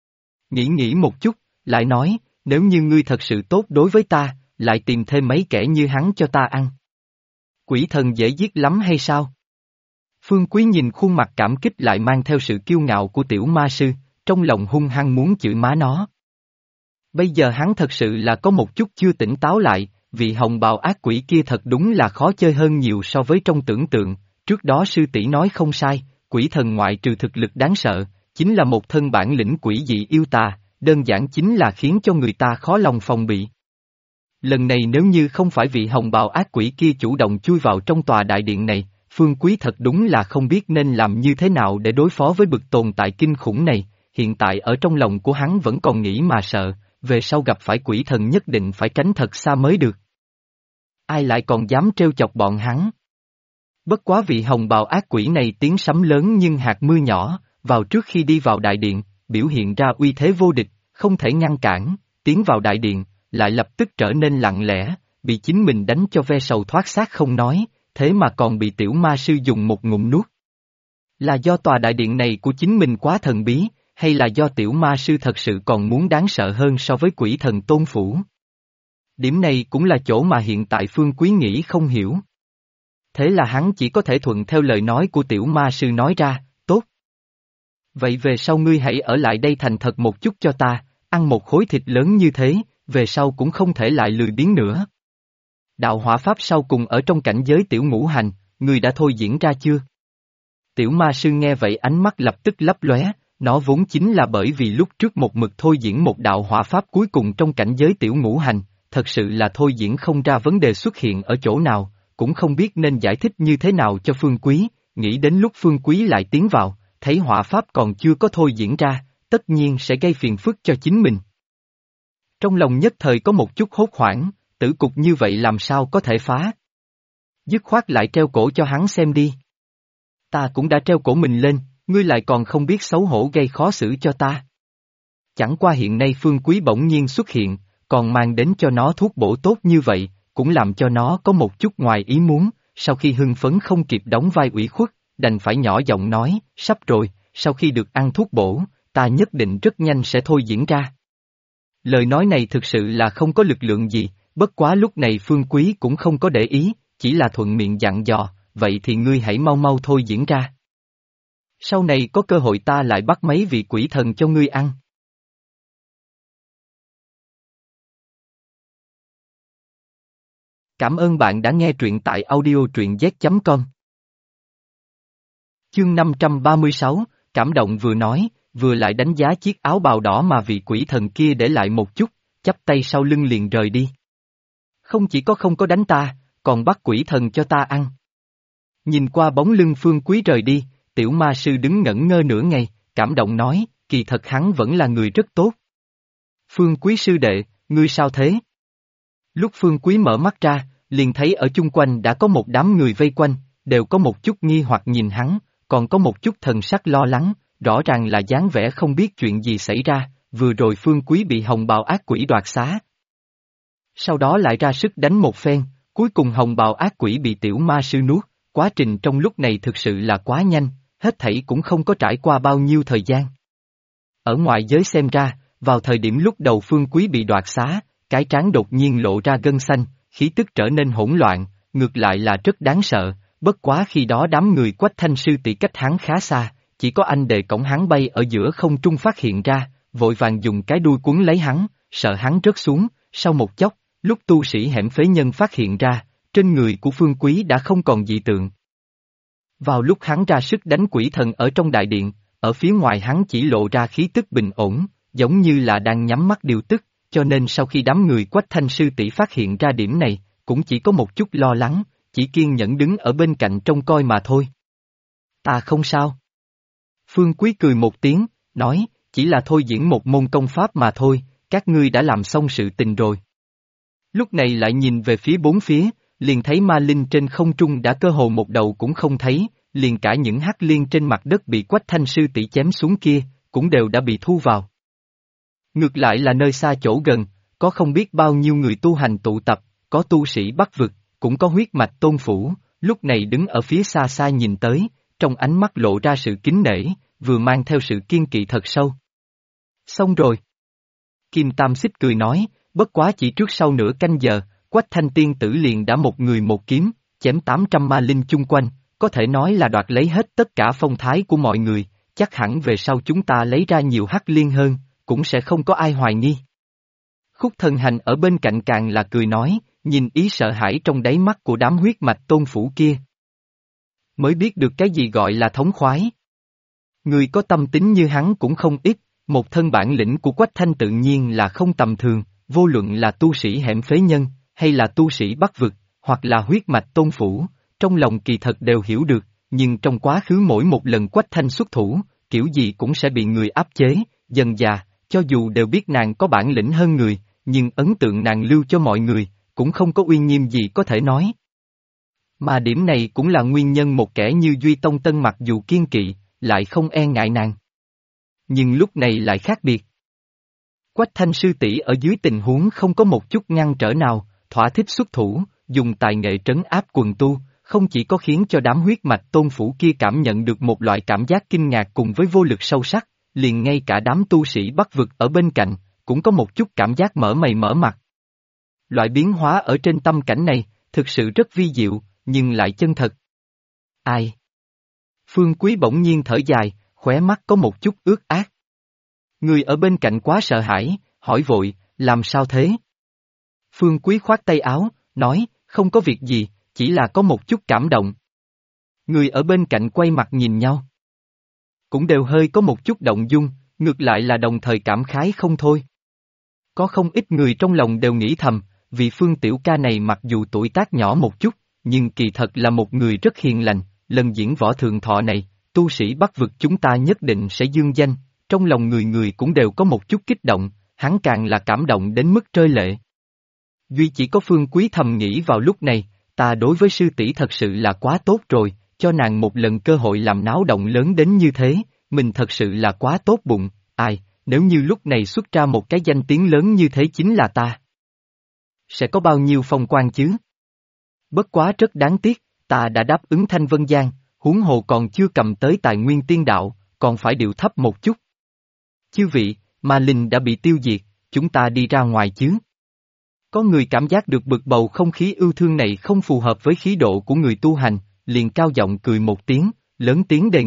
Nghĩ một chút, lại nói, nếu như ngươi thật sự tốt đối với ta, lại tìm thêm mấy kẻ như hắn cho ta ăn. Quỷ thần dễ giết lắm hay sao? Phương Quý nhìn khuôn mặt cảm kích lại mang theo sự kiêu ngạo của tiểu ma sư, trong lòng hung hăng muốn chửi má nó. Bây giờ hắn thật sự là có một chút chưa tỉnh táo lại, vị hồng bào ác quỷ kia thật đúng là khó chơi hơn nhiều so với trong tưởng tượng, trước đó sư tỷ nói không sai, quỷ thần ngoại trừ thực lực đáng sợ, chính là một thân bản lĩnh quỷ dị yêu tà, đơn giản chính là khiến cho người ta khó lòng phòng bị. Lần này nếu như không phải vị hồng bào ác quỷ kia chủ động chui vào trong tòa đại điện này, Phương Quý thật đúng là không biết nên làm như thế nào để đối phó với bực tồn tại kinh khủng này, hiện tại ở trong lòng của hắn vẫn còn nghĩ mà sợ, về sau gặp phải quỷ thần nhất định phải tránh thật xa mới được. Ai lại còn dám trêu chọc bọn hắn? Bất quá vị hồng bào ác quỷ này tiếng sấm lớn nhưng hạt mưa nhỏ, vào trước khi đi vào đại điện, biểu hiện ra uy thế vô địch, không thể ngăn cản, tiến vào đại điện, lại lập tức trở nên lặng lẽ, bị chính mình đánh cho ve sầu thoát xác không nói, thế mà còn bị tiểu ma sư dùng một ngụm nuốt. Là do tòa đại điện này của chính mình quá thần bí, hay là do tiểu ma sư thật sự còn muốn đáng sợ hơn so với quỷ thần tôn phủ? Điểm này cũng là chỗ mà hiện tại Phương Quý nghĩ không hiểu. Thế là hắn chỉ có thể thuận theo lời nói của tiểu ma sư nói ra, tốt. Vậy về sau ngươi hãy ở lại đây thành thật một chút cho ta, ăn một khối thịt lớn như thế, về sau cũng không thể lại lười biếng nữa. Đạo hỏa pháp sau cùng ở trong cảnh giới tiểu ngũ hành, ngươi đã thôi diễn ra chưa? Tiểu ma sư nghe vậy ánh mắt lập tức lấp lóe, nó vốn chính là bởi vì lúc trước một mực thôi diễn một đạo hỏa pháp cuối cùng trong cảnh giới tiểu ngũ hành, thật sự là thôi diễn không ra vấn đề xuất hiện ở chỗ nào, cũng không biết nên giải thích như thế nào cho Phương Quý, nghĩ đến lúc Phương Quý lại tiến vào, thấy hỏa pháp còn chưa có thôi diễn ra, tất nhiên sẽ gây phiền phức cho chính mình. Trong lòng nhất thời có một chút hốt hoảng, tử cục như vậy làm sao có thể phá? Dứt khoát lại treo cổ cho hắn xem đi. Ta cũng đã treo cổ mình lên, ngươi lại còn không biết xấu hổ gây khó xử cho ta. Chẳng qua hiện nay Phương Quý bỗng nhiên xuất hiện, còn mang đến cho nó thuốc bổ tốt như vậy, cũng làm cho nó có một chút ngoài ý muốn, sau khi hưng phấn không kịp đóng vai ủy khuất, đành phải nhỏ giọng nói, sắp rồi, sau khi được ăn thuốc bổ, ta nhất định rất nhanh sẽ thôi diễn ra. Lời nói này thực sự là không có lực lượng gì, bất quá lúc này Phương Quý cũng không có để ý, chỉ là thuận miệng dặn dò, vậy thì ngươi hãy mau mau thôi diễn ra. Sau này có cơ hội ta lại bắt mấy vị quỷ thần cho ngươi ăn. Cảm ơn bạn đã nghe truyện tại audio truyện z.com. Chương 536, cảm động vừa nói, vừa lại đánh giá chiếc áo bào đỏ mà vị quỷ thần kia để lại một chút, chắp tay sau lưng liền rời đi. Không chỉ có không có đánh ta, còn bắt quỷ thần cho ta ăn. Nhìn qua bóng lưng Phương Quý rời đi, tiểu ma sư đứng ngẩn ngơ nửa ngày, cảm động nói, kỳ thật hắn vẫn là người rất tốt. Phương Quý sư đệ, ngươi sao thế? Lúc Phương Quý mở mắt ra, liền thấy ở chung quanh đã có một đám người vây quanh, đều có một chút nghi hoặc nhìn hắn, còn có một chút thần sắc lo lắng, rõ ràng là dáng vẻ không biết chuyện gì xảy ra, vừa rồi Phương Quý bị hồng bào ác quỷ đoạt xá. Sau đó lại ra sức đánh một phen, cuối cùng hồng bào ác quỷ bị tiểu ma sư nuốt, quá trình trong lúc này thực sự là quá nhanh, hết thảy cũng không có trải qua bao nhiêu thời gian. Ở ngoại giới xem ra, vào thời điểm lúc đầu Phương Quý bị đoạt xá, cái trán đột nhiên lộ ra gân xanh, khí tức trở nên hỗn loạn, ngược lại là rất đáng sợ, bất quá khi đó đám người Quách Thanh sư tỷ cách hắn khá xa, chỉ có anh đệ cổng hắn bay ở giữa không trung phát hiện ra, vội vàng dùng cái đuôi cuốn lấy hắn, sợ hắn rớt xuống, sau một chốc, lúc tu sĩ hẻm phế nhân phát hiện ra, trên người của Phương Quý đã không còn dị tượng. Vào lúc hắn ra sức đánh quỷ thần ở trong đại điện, ở phía ngoài hắn chỉ lộ ra khí tức bình ổn, giống như là đang nhắm mắt điều tức, cho nên sau khi đám người Quách Thanh sư tỷ phát hiện ra điểm này, cũng chỉ có một chút lo lắng, chỉ kiên nhẫn đứng ở bên cạnh trông coi mà thôi. Ta không sao. Phương Quý cười một tiếng, nói, chỉ là thôi diễn một môn công pháp mà thôi, các ngươi đã làm xong sự tình rồi. Lúc này lại nhìn về phía bốn phía, liền thấy ma linh trên không trung đã cơ hồ một đầu cũng không thấy, liền cả những hắc liên trên mặt đất bị Quách Thanh sư tỷ chém xuống kia, cũng đều đã bị thu vào. Ngược lại là nơi xa chỗ gần, có không biết bao nhiêu người tu hành tụ tập, có tu sĩ Bắc vực, cũng có huyết mạch tôn phủ, lúc này đứng ở phía xa xa nhìn tới, trong ánh mắt lộ ra sự kính nể, vừa mang theo sự kiên kỵ thật sâu. Xong rồi. Kim Tam Xích cười nói, bất quá chỉ trước sau nửa canh giờ, Quách Thanh tiên tử liền đã một người một kiếm, chém 800 ma linh chung quanh, có thể nói là đoạt lấy hết tất cả phong thái của mọi người, chắc hẳn về sau chúng ta lấy ra nhiều hắc liên hơn, cũng sẽ không có ai hoài nghi. Khúc Thần Hành ở bên cạnh càng là cười nói, nhìn ý sợ hãi trong đáy mắt của đám huyết mạch tôn phủ kia. Mới biết được cái gì gọi là thống khoái. Người có tâm tính như hắn cũng không ít, một thân bản lĩnh của Quách Thanh tự nhiên là không tầm thường, vô luận là tu sĩ hẻm phế nhân, hay là tu sĩ Bắc vực, hoặc là huyết mạch tôn phủ, trong lòng kỳ thật đều hiểu được, nhưng trong quá khứ mỗi một lần Quách Thanh xuất thủ, kiểu gì cũng sẽ bị người áp chế, dần dà, cho dù đều biết nàng có bản lĩnh hơn người, nhưng ấn tượng nàng lưu cho mọi người, cũng không có uy nghiêm gì có thể nói. Mà điểm này cũng là nguyên nhân một kẻ như Duy Tông Tân mặc dù kiên kỵ, lại không e ngại nàng. Nhưng lúc này lại khác biệt. Quách Thanh sư tỷ ở dưới tình huống không có một chút ngăn trở nào, thỏa thích xuất thủ, dùng tài nghệ trấn áp quần tu, không chỉ có khiến cho đám huyết mạch tôn phủ kia cảm nhận được một loại cảm giác kinh ngạc cùng với vô lực sâu sắc, liền ngay cả đám tu sĩ Bắc vực ở bên cạnh, cũng có một chút cảm giác mở mày mở mặt. Loại biến hóa ở trên tâm cảnh này, thực sự rất vi diệu, nhưng lại chân thật. Ai? Phương Quý bỗng nhiên thở dài, khóe mắt có một chút ướt át. Người ở bên cạnh quá sợ hãi, hỏi vội, làm sao thế? Phương Quý khoát tay áo, nói, không có việc gì, chỉ là có một chút cảm động. Người ở bên cạnh quay mặt nhìn nhau. Cũng đều hơi có một chút động dung, ngược lại là đồng thời cảm khái không thôi. Có không ít người trong lòng đều nghĩ thầm, vị Phương tiểu ca này mặc dù tuổi tác nhỏ một chút, nhưng kỳ thật là một người rất hiền lành, lần diễn võ thượng thọ này, tu sĩ Bắc vực chúng ta nhất định sẽ dương danh, trong lòng người người cũng đều có một chút kích động, hắn càng là cảm động đến mức rơi lệ. Duy chỉ có Phương Quý thầm nghĩ vào lúc này, ta đối với sư tỷ thật sự là quá tốt rồi, cho nàng một lần cơ hội làm náo động lớn đến như thế, mình thật sự là quá tốt bụng, ai, nếu như lúc này xuất ra một cái danh tiếng lớn như thế chính là ta. Sẽ có bao nhiêu phong quang chứ? Bất quá rất đáng tiếc, ta đã đáp ứng Thanh Vân Giang, huống hồ còn chưa cầm tới tài nguyên tiên đạo, còn phải điệu thấp một chút. Chư vị, ma linh đã bị tiêu diệt, chúng ta đi ra ngoài chứ? Có người cảm giác được bực bầu không khí ưu thương này không phù hợp với khí độ của người tu hành, liền cao giọng cười một tiếng, lớn tiếng đề nghị,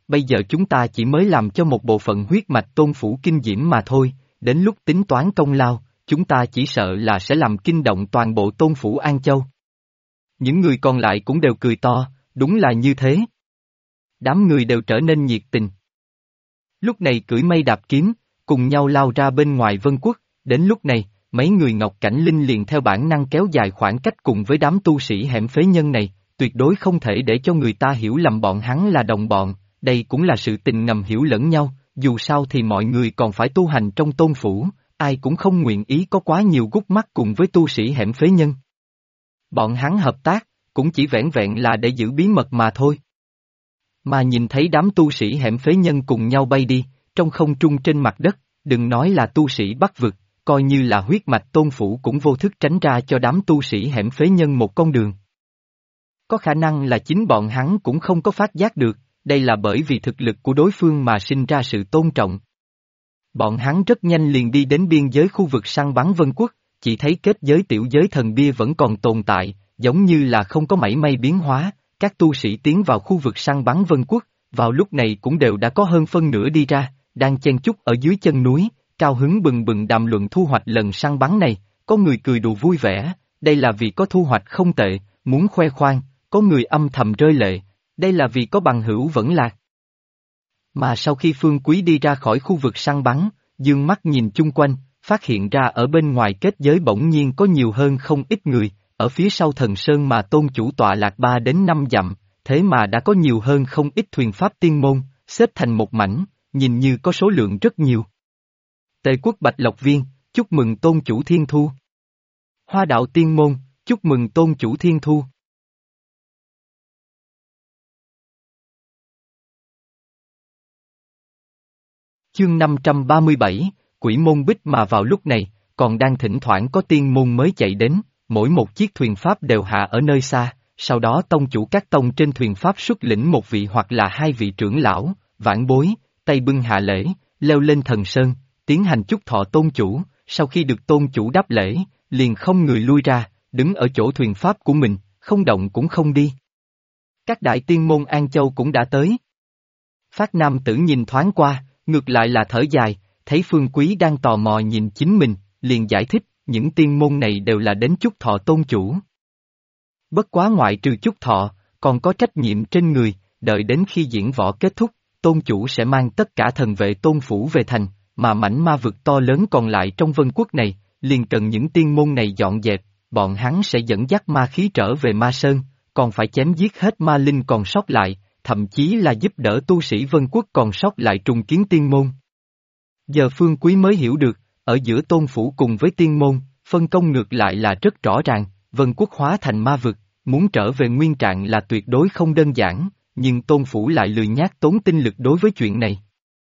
bây giờ chúng ta chỉ mới làm cho một bộ phận huyết mạch Tôn Phủ kinh diễm mà thôi, đến lúc tính toán công lao, chúng ta chỉ sợ là sẽ làm kinh động toàn bộ Tôn Phủ An Châu. Những người còn lại cũng đều cười to, đúng là như thế. Đám người đều trở nên nhiệt tình. Lúc này cưỡi mây đạp kiếm, cùng nhau lao ra bên ngoài Vân Quốc, đến lúc này, mấy người Ngọc Cảnh Linh liền theo bản năng kéo dài khoảng cách cùng với đám tu sĩ hẻm phế nhân này, tuyệt đối không thể để cho người ta hiểu lầm bọn hắn là đồng bọn, đây cũng là sự tình ngầm hiểu lẫn nhau, dù sao thì mọi người còn phải tu hành trong Tôn Phủ, ai cũng không nguyện ý có quá nhiều gút mắt cùng với tu sĩ hẻm phế nhân. Bọn hắn hợp tác, cũng chỉ vẻn vẹn là để giữ bí mật mà thôi. Mà nhìn thấy đám tu sĩ hẻm phế nhân cùng nhau bay đi, trong không trung trên mặt đất, đừng nói là tu sĩ Bắc vực, coi như là huyết mạch Tôn Phủ cũng vô thức tránh ra cho đám tu sĩ hẻm phế nhân một con đường. Có khả năng là chính bọn hắn cũng không có phát giác được, đây là bởi vì thực lực của đối phương mà sinh ra sự tôn trọng. Bọn hắn rất nhanh liền đi đến biên giới khu vực săn bắn Vân Quốc, chỉ thấy kết giới tiểu giới thần bia vẫn còn tồn tại, giống như là không có mảy may biến hóa, các tu sĩ tiến vào khu vực săn bắn Vân Quốc, vào lúc này cũng đều đã có hơn phân nửa đi ra, đang chen chúc ở dưới chân núi, cao hứng bừng bừng đàm luận thu hoạch lần săn bắn này, có người cười đùa vui vẻ, đây là vì có thu hoạch không tệ, muốn khoe khoang, có người âm thầm rơi lệ, đây là vì có bằng hữu vẫn lạc. Mà sau khi Phương Quý đi ra khỏi khu vực săn bắn, dương mắt nhìn chung quanh, phát hiện ra ở bên ngoài kết giới bỗng nhiên có nhiều hơn không ít người, ở phía sau thần sơn mà tôn chủ tọa lạc 3 đến 5 dặm, thế mà đã có nhiều hơn không ít thuyền pháp tiên môn, xếp thành một mảnh, nhìn như có số lượng rất nhiều. Tề quốc Bạch Lộc Viên, chúc mừng tôn chủ Thiên Thu. Hoa đạo tiên môn, chúc mừng tôn chủ Thiên Thu. Chương 537, Quỷ môn bích mà vào lúc này, còn đang thỉnh thoảng có tiên môn mới chạy đến, mỗi một chiếc thuyền pháp đều hạ ở nơi xa, sau đó tông chủ các tông trên thuyền pháp xuất lĩnh một vị hoặc là hai vị trưởng lão, vãn bối, tay bưng hạ lễ, leo lên thần sơn, tiến hành chúc thọ tôn chủ, sau khi được tôn chủ đáp lễ, liền không người lui ra, đứng ở chỗ thuyền pháp của mình, không động cũng không đi. Các đại tiên môn An Châu cũng đã tới. Phát Nam Tử nhìn thoáng qua, ngược lại là thở dài, thấy Phương Quý đang tò mò nhìn chính mình, liền giải thích, những tiên môn này đều là đến chúc thọ tôn chủ. Bất quá ngoại trừ chúc thọ, còn có trách nhiệm trên người, đợi đến khi diễn võ kết thúc, tôn chủ sẽ mang tất cả thần vệ tôn phủ về thành, mà mảnh ma vực to lớn còn lại trong Vân Quốc này, liền cần những tiên môn này dọn dẹp, bọn hắn sẽ dẫn dắt ma khí trở về ma sơn, còn phải chém giết hết ma linh còn sót lại, thậm chí là giúp đỡ tu sĩ Vân Quốc còn sót lại trùng kiến tiên môn. Giờ Phương Quý mới hiểu được, ở giữa tôn phủ cùng với tiên môn, phân công ngược lại là rất rõ ràng, Vân Quốc hóa thành ma vực, muốn trở về nguyên trạng là tuyệt đối không đơn giản, nhưng tôn phủ lại lười nhác tốn tinh lực đối với chuyện này.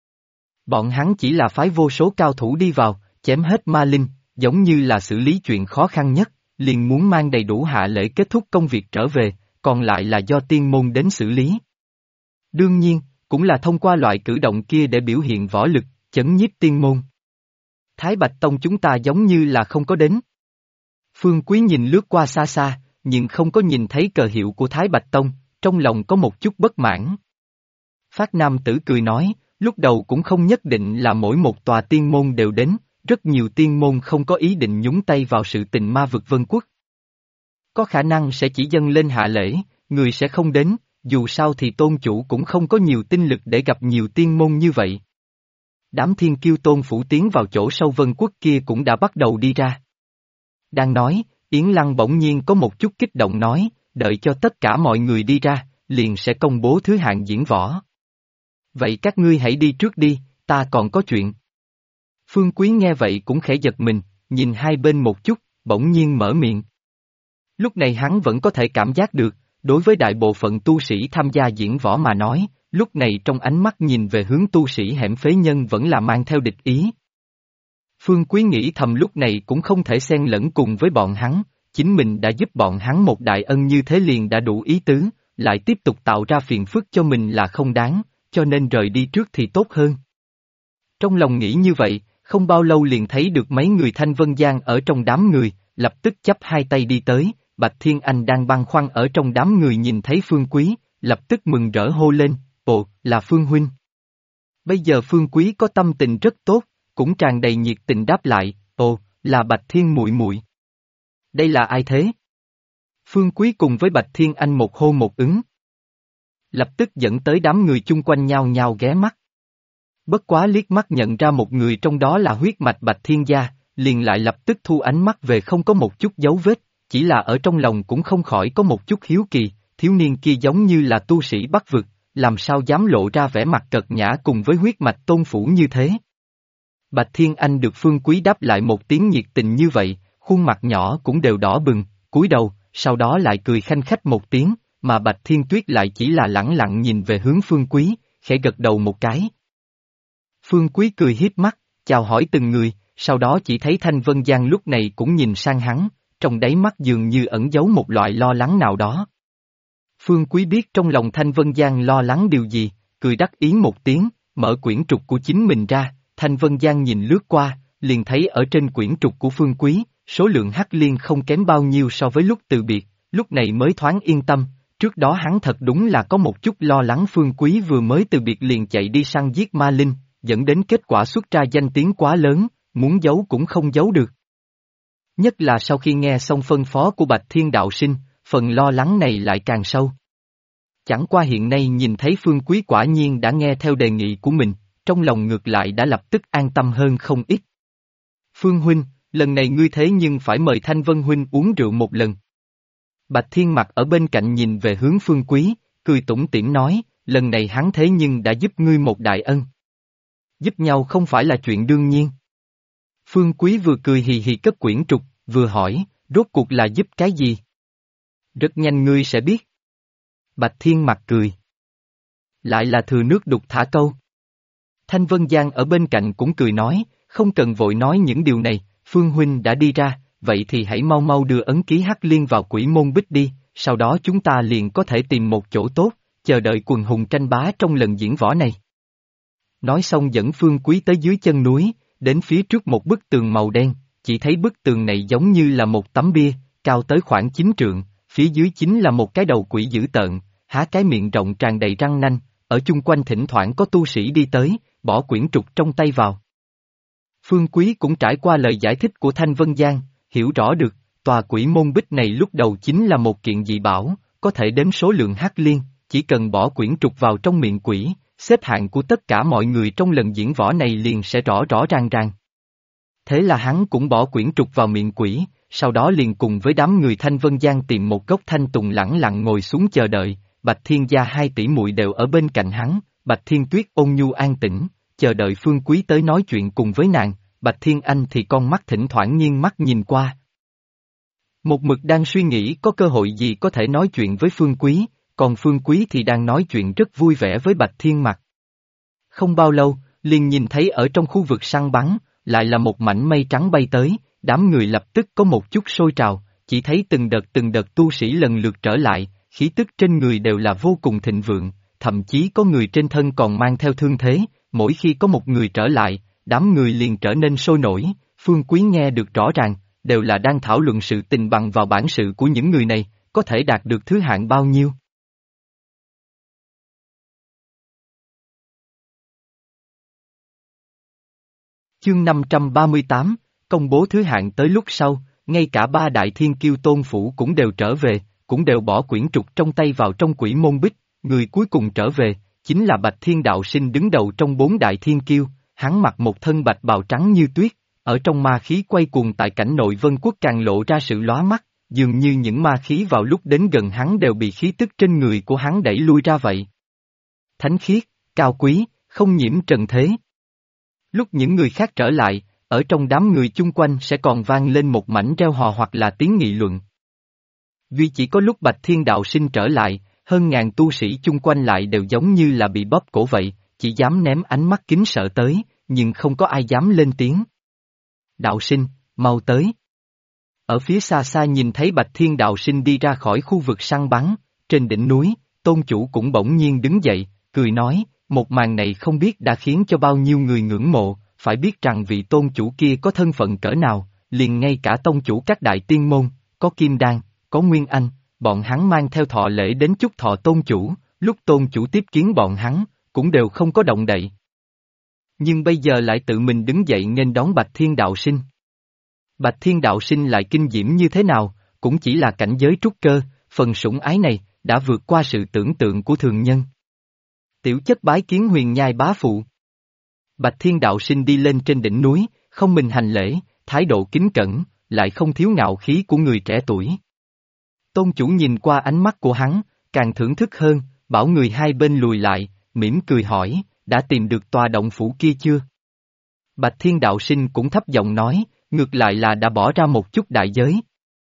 Bọn hắn chỉ là phái vô số cao thủ đi vào, chém hết ma linh, giống như là xử lý chuyện khó khăn nhất, liền muốn mang đầy đủ hạ lễ kết thúc công việc trở về, còn lại là do tiên môn đến xử lý. Đương nhiên, cũng là thông qua loại cử động kia để biểu hiện võ lực, chấn nhiếp tiên môn. Thái Bạch Tông chúng ta giống như là không có đến. Phương Quý nhìn lướt qua xa xa, nhưng không có nhìn thấy cờ hiệu của Thái Bạch Tông, trong lòng có một chút bất mãn. Phát Nam Tử cười nói, lúc đầu cũng không nhất định là mỗi một tòa tiên môn đều đến, rất nhiều tiên môn không có ý định nhúng tay vào sự tình ma vực Vân Quốc. Có khả năng sẽ chỉ dâng lên hạ lễ, người sẽ không đến, dù sao thì tôn chủ cũng không có nhiều tinh lực để gặp nhiều tiên môn như vậy. Đám thiên kiêu tôn phủ tiến vào chỗ sâu Vân Quốc kia cũng đã bắt đầu đi ra. Đang nói, Yến Lăng bỗng nhiên có một chút kích động nói, đợi cho tất cả mọi người đi ra, liền sẽ công bố thứ hạng diễn võ. Vậy các ngươi hãy đi trước đi, ta còn có chuyện. Phương Quý nghe vậy cũng khẽ giật mình, nhìn hai bên một chút, bỗng nhiên mở miệng. Lúc này hắn vẫn có thể cảm giác được, đối với đại bộ phận tu sĩ tham gia diễn võ mà nói, lúc này trong ánh mắt nhìn về hướng tu sĩ hẻm phế nhân vẫn là mang theo địch ý. Phương Quý nghĩ thầm lúc này cũng không thể xen lẫn cùng với bọn hắn, chính mình đã giúp bọn hắn một đại ân như thế liền đã đủ ý tứ, lại tiếp tục tạo ra phiền phức cho mình là không đáng, cho nên rời đi trước thì tốt hơn. Trong lòng nghĩ như vậy, không bao lâu liền thấy được mấy người Thanh Vân Giang ở trong đám người, lập tức chắp hai tay đi tới, Bạch Thiên Anh đang băn khoăn ở trong đám người nhìn thấy Phương Quý, lập tức mừng rỡ hô lên, ồ, là Phương huynh. Bây giờ Phương Quý có tâm tình rất tốt, cũng tràn đầy nhiệt tình đáp lại, ồ, là Bạch Thiên muội muội. Đây là ai thế? Phương Quý cùng với Bạch Thiên Anh một hô một ứng. Lập tức dẫn tới đám người chung quanh nhao nhao ghé mắt. Bất quá liếc mắt nhận ra một người trong đó là huyết mạch Bạch Thiên gia, liền lại lập tức thu ánh mắt về không có một chút dấu vết, chỉ là ở trong lòng cũng không khỏi có một chút hiếu kỳ, thiếu niên kia giống như là tu sĩ Bắc vực, làm sao dám lộ ra vẻ mặt cợt nhã cùng với huyết mạch Tôn phủ như thế. Bạch Thiên Anh được Phương Quý đáp lại một tiếng nhiệt tình như vậy, khuôn mặt nhỏ cũng đều đỏ bừng, cúi đầu, sau đó lại cười khanh khách một tiếng, mà Bạch Thiên Tuyết lại chỉ là lẳng lặng nhìn về hướng Phương Quý, khẽ gật đầu một cái. Phương Quý cười hiếp mắt, chào hỏi từng người, sau đó chỉ thấy Thanh Vân Giang lúc này cũng nhìn sang hắn, trong đáy mắt dường như ẩn giấu một loại lo lắng nào đó. Phương Quý biết trong lòng Thanh Vân Giang lo lắng điều gì, cười đắc ý một tiếng, mở quyển trục của chính mình ra, Thanh Vân Giang nhìn lướt qua, liền thấy ở trên quyển trục của Phương Quý, số lượng hắc liên không kém bao nhiêu so với lúc từ biệt, lúc này mới thoáng yên tâm, trước đó hắn thật đúng là có một chút lo lắng Phương Quý vừa mới từ biệt liền chạy đi săn giết ma linh, dẫn đến kết quả xuất ra danh tiếng quá lớn, muốn giấu cũng không giấu được. Nhất là sau khi nghe xong phân phó của Bạch Thiên đạo sinh, phần lo lắng này lại càng sâu. Chẳng qua hiện nay nhìn thấy Phương Quý quả nhiên đã nghe theo đề nghị của mình, trong lòng ngược lại đã lập tức an tâm hơn không ít. Phương huynh, lần này ngươi thế nhưng phải mời Thanh Vân huynh uống rượu một lần. Bạch Thiên Mặc ở bên cạnh nhìn về hướng Phương Quý, cười tủm tỉm nói, lần này hắn thế nhưng đã giúp ngươi một đại ân. Giúp nhau không phải là chuyện đương nhiên. Phương Quý vừa cười hì hì cất quyển trục, vừa hỏi, rốt cuộc là giúp cái gì? Rất nhanh ngươi sẽ biết. Bạch Thiên Mặc cười. Lại là thừa nước đục thả câu. Thanh Vân Giang ở bên cạnh cũng cười nói, không cần vội nói những điều này, Phương huynh đã đi ra, vậy thì hãy mau mau đưa ấn ký hắc liên vào quỷ môn bích đi, sau đó chúng ta liền có thể tìm một chỗ tốt, chờ đợi quần hùng tranh bá trong lần diễn võ này. Nói xong dẫn Phương Quý tới dưới chân núi, đến phía trước một bức tường màu đen, chỉ thấy bức tường này giống như là một tấm bia, cao tới khoảng 9 trượng, phía dưới chính là một cái đầu quỷ dữ tợn, há cái miệng rộng tràn đầy răng nanh, ở chung quanh thỉnh thoảng có tu sĩ đi tới, bỏ quyển trục trong tay vào. Phương Quý cũng trải qua lời giải thích của Thanh Vân Giang, hiểu rõ được, tòa quỷ môn bích này lúc đầu chính là một kiện dị bảo, có thể đếm số lượng hắc liên, chỉ cần bỏ quyển trục vào trong miệng quỷ, xếp hạng của tất cả mọi người trong lần diễn võ này liền sẽ rõ rõ ràng ràng. Thế là hắn cũng bỏ quyển trục vào miệng quỷ, sau đó liền cùng với đám người Thanh Vân Giang tìm một gốc thanh tùng lẳng lặng ngồi xuống chờ đợi, Bạch Thiên gia hai tỷ muội đều ở bên cạnh hắn, Bạch Thiên Tuyết ôn nhu an tĩnh, chờ đợi Phương Quý tới nói chuyện cùng với nàng, Bạch Thiên Anh thì con mắt thỉnh thoảng nghiêng mắt nhìn qua. Một mực đang suy nghĩ có cơ hội gì có thể nói chuyện với Phương Quý, còn Phương Quý thì đang nói chuyện rất vui vẻ với Bạch Thiên Mặc. Không bao lâu, liền nhìn thấy ở trong khu vực săn bắn, lại là một mảnh mây trắng bay tới, đám người lập tức có một chút sôi trào, chỉ thấy từng đợt tu sĩ lần lượt trở lại, khí tức trên người đều là vô cùng thịnh vượng, thậm chí có người trên thân còn mang theo thương thế, mỗi khi có một người trở lại, đám người liền trở nên sôi nổi, Phương Quý nghe được rõ ràng, đều là đang thảo luận sự tình bằng vào bản sự của những người này, có thể đạt được thứ hạng bao nhiêu. Chương 538, công bố thứ hạng tới lúc sau, ngay cả ba đại thiên kiêu Tôn phủ cũng đều trở về, cũng đều bỏ quyển trục trong tay vào trong quỷ môn bích, người cuối cùng trở về, chính là Bạch Thiên đạo sinh đứng đầu trong bốn đại thiên kiêu, hắn mặc một thân bạch bào trắng như tuyết, ở trong ma khí quay cuồng tại cảnh nội vân quốc càng lộ ra sự lóa mắt, dường như những ma khí vào lúc đến gần hắn đều bị khí tức trên người của hắn đẩy lui ra vậy. Thánh khiết, cao quý, không nhiễm trần thế. Lúc những người khác trở lại, ở trong đám người chung quanh sẽ còn vang lên một mảnh reo hò hoặc là tiếng nghị luận. Duy chỉ có lúc Bạch Thiên đạo sinh trở lại, hơn ngàn tu sĩ chung quanh lại đều giống như là bị bóp cổ vậy, chỉ dám ném ánh mắt kính sợ tới, nhưng không có ai dám lên tiếng. Đạo sinh, mau tới. Ở phía xa xa nhìn thấy Bạch Thiên đạo sinh đi ra khỏi khu vực săn bắn, trên đỉnh núi, tôn chủ cũng bỗng nhiên đứng dậy, cười nói, một màn này không biết đã khiến cho bao nhiêu người ngưỡng mộ, phải biết rằng vị tôn chủ kia có thân phận cỡ nào, liền ngay cả tông chủ các đại tiên môn, có Kim Đan, có Nguyên Anh, bọn hắn mang theo thọ lễ đến chúc thọ tôn chủ, lúc tôn chủ tiếp kiến bọn hắn, cũng đều không có động đậy. Nhưng bây giờ lại tự mình đứng dậy nghênh đón Bạch Thiên Đạo Sinh. Bạch Thiên Đạo Sinh lại kinh diễm như thế nào, cũng chỉ là cảnh giới trúc cơ, phần sủng ái này, đã vượt qua sự tưởng tượng của thường nhân. Tiểu chất bái kiến Huyền Nhai bá phụ. Bạch Thiên Đạo Sinh đi lên trên đỉnh núi, không mình hành lễ, thái độ kính cẩn, lại không thiếu ngạo khí của người trẻ tuổi. Tôn chủ nhìn qua ánh mắt của hắn, càng thưởng thức hơn, bảo người hai bên lùi lại, mỉm cười hỏi, đã tìm được tòa động phủ kia chưa? Bạch Thiên Đạo Sinh cũng thấp giọng nói, ngược lại là đã bỏ ra một chút đại giới.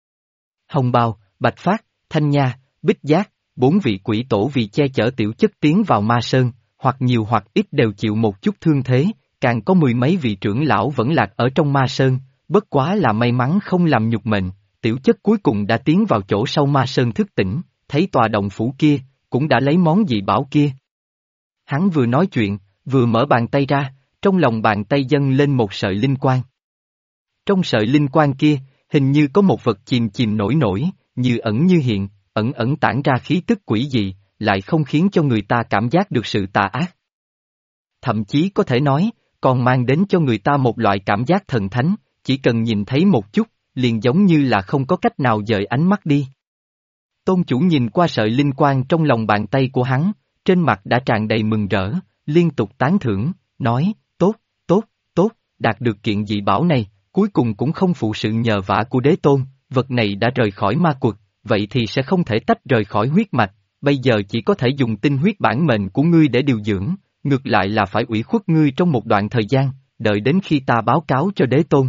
Hồng Bào, Bạch Phát, Thanh Nha, Bích Giác, 4 vị quỷ tổ vì che chở tiểu chất tiến vào Ma Sơn, hoặc nhiều hoặc ít đều chịu một chút thương thế, càng có 10 mấy vị trưởng lão vẫn lạc ở trong Ma Sơn, bất quá là may mắn không làm nhục mệnh, tiểu chất cuối cùng đã tiến vào chỗ sâu Ma Sơn thức tỉnh, thấy tòa động phủ kia, cũng đã lấy món dị bảo kia. Hắn vừa nói chuyện, vừa mở bàn tay ra, trong lòng bàn tay dâng lên một sợi linh quang. Trong sợi linh quang kia, hình như có một vật chìm chìm nổi nổi, như ẩn như hiện, ẩn ẩn tản ra khí tức quỷ dị, lại không khiến cho người ta cảm giác được sự tà ác. Thậm chí có thể nói, còn mang đến cho người ta một loại cảm giác thần thánh, chỉ cần nhìn thấy một chút, liền giống như là không có cách nào dời ánh mắt đi. Tôn chủ nhìn qua sợi linh quang trong lòng bàn tay của hắn, trên mặt đã tràn đầy mừng rỡ, liên tục tán thưởng, nói, tốt, tốt, tốt, đạt được kiện dị bảo này, cuối cùng cũng không phụ sự nhờ vả của đế tôn, vật này đã rời khỏi ma quật, vậy thì sẽ không thể tách rời khỏi huyết mạch, bây giờ chỉ có thể dùng tinh huyết bản mệnh của ngươi để điều dưỡng, ngược lại là phải ủy khuất ngươi trong một đoạn thời gian, đợi đến khi ta báo cáo cho đế tôn.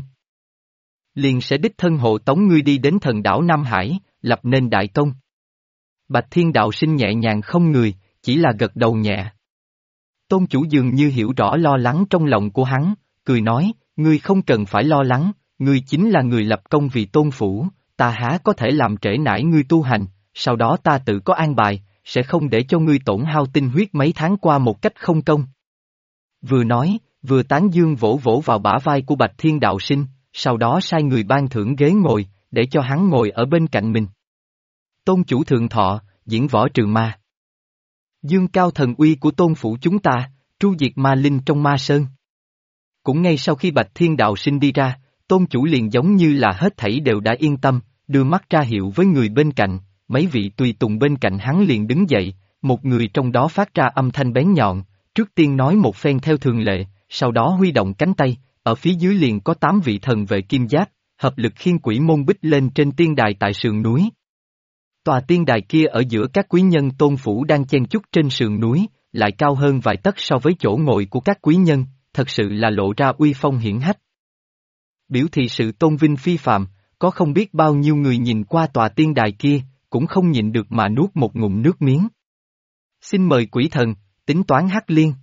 Liền sẽ đích thân hộ tống ngươi đi đến thần đảo Nam Hải, lập nên đại công. Bạch Thiên Đạo Sinh nhẹ nhàng không người, chỉ là gật đầu nhẹ. Tôn chủ dường như hiểu rõ lo lắng trong lòng của hắn, cười nói, ngươi không cần phải lo lắng, ngươi chính là người lập công vì tôn phủ, ta há có thể làm trễ nải ngươi tu hành, sau đó ta tự có an bài, sẽ không để cho ngươi tổn hao tinh huyết mấy tháng qua một cách không công. Vừa nói, vừa tán dương vỗ vỗ vào bả vai của Bạch Thiên Đạo Sinh, sau đó sai người ban thưởng ghế ngồi, để cho hắn ngồi ở bên cạnh mình. Tôn chủ thượng thọ, diễn võ trừ ma. Dương cao thần uy của tôn phủ chúng ta, tru diệt ma linh trong ma sơn. Cũng ngay sau khi Bạch Thiên Đạo Sinh đi ra, tôn chủ liền giống như là hết thảy đều đã yên tâm, đưa mắt ra hiệu với người bên cạnh, mấy vị tùy tùng bên cạnh hắn liền đứng dậy, một người trong đó phát ra âm thanh bén nhọn, trước tiên nói một phen theo thường lệ, sau đó huy động cánh tay, ở phía dưới liền có 8 vị thần vệ kim giáp, hợp lực khiêng quỷ môn bích lên trên tiên đài tại sườn núi. Tòa tiên đài kia ở giữa các quý nhân tôn phủ đang chen chúc trên sườn núi, lại cao hơn vài tấc so với chỗ ngồi của các quý nhân, thật sự là lộ ra uy phong hiển hách. Biểu thị sự tôn vinh phi phàm, có không biết bao nhiêu người nhìn qua tòa tiên đài kia, cũng không nhịn được mà nuốt một ngụm nước miếng. Xin mời quỷ thần, tính toán Hắc Liên.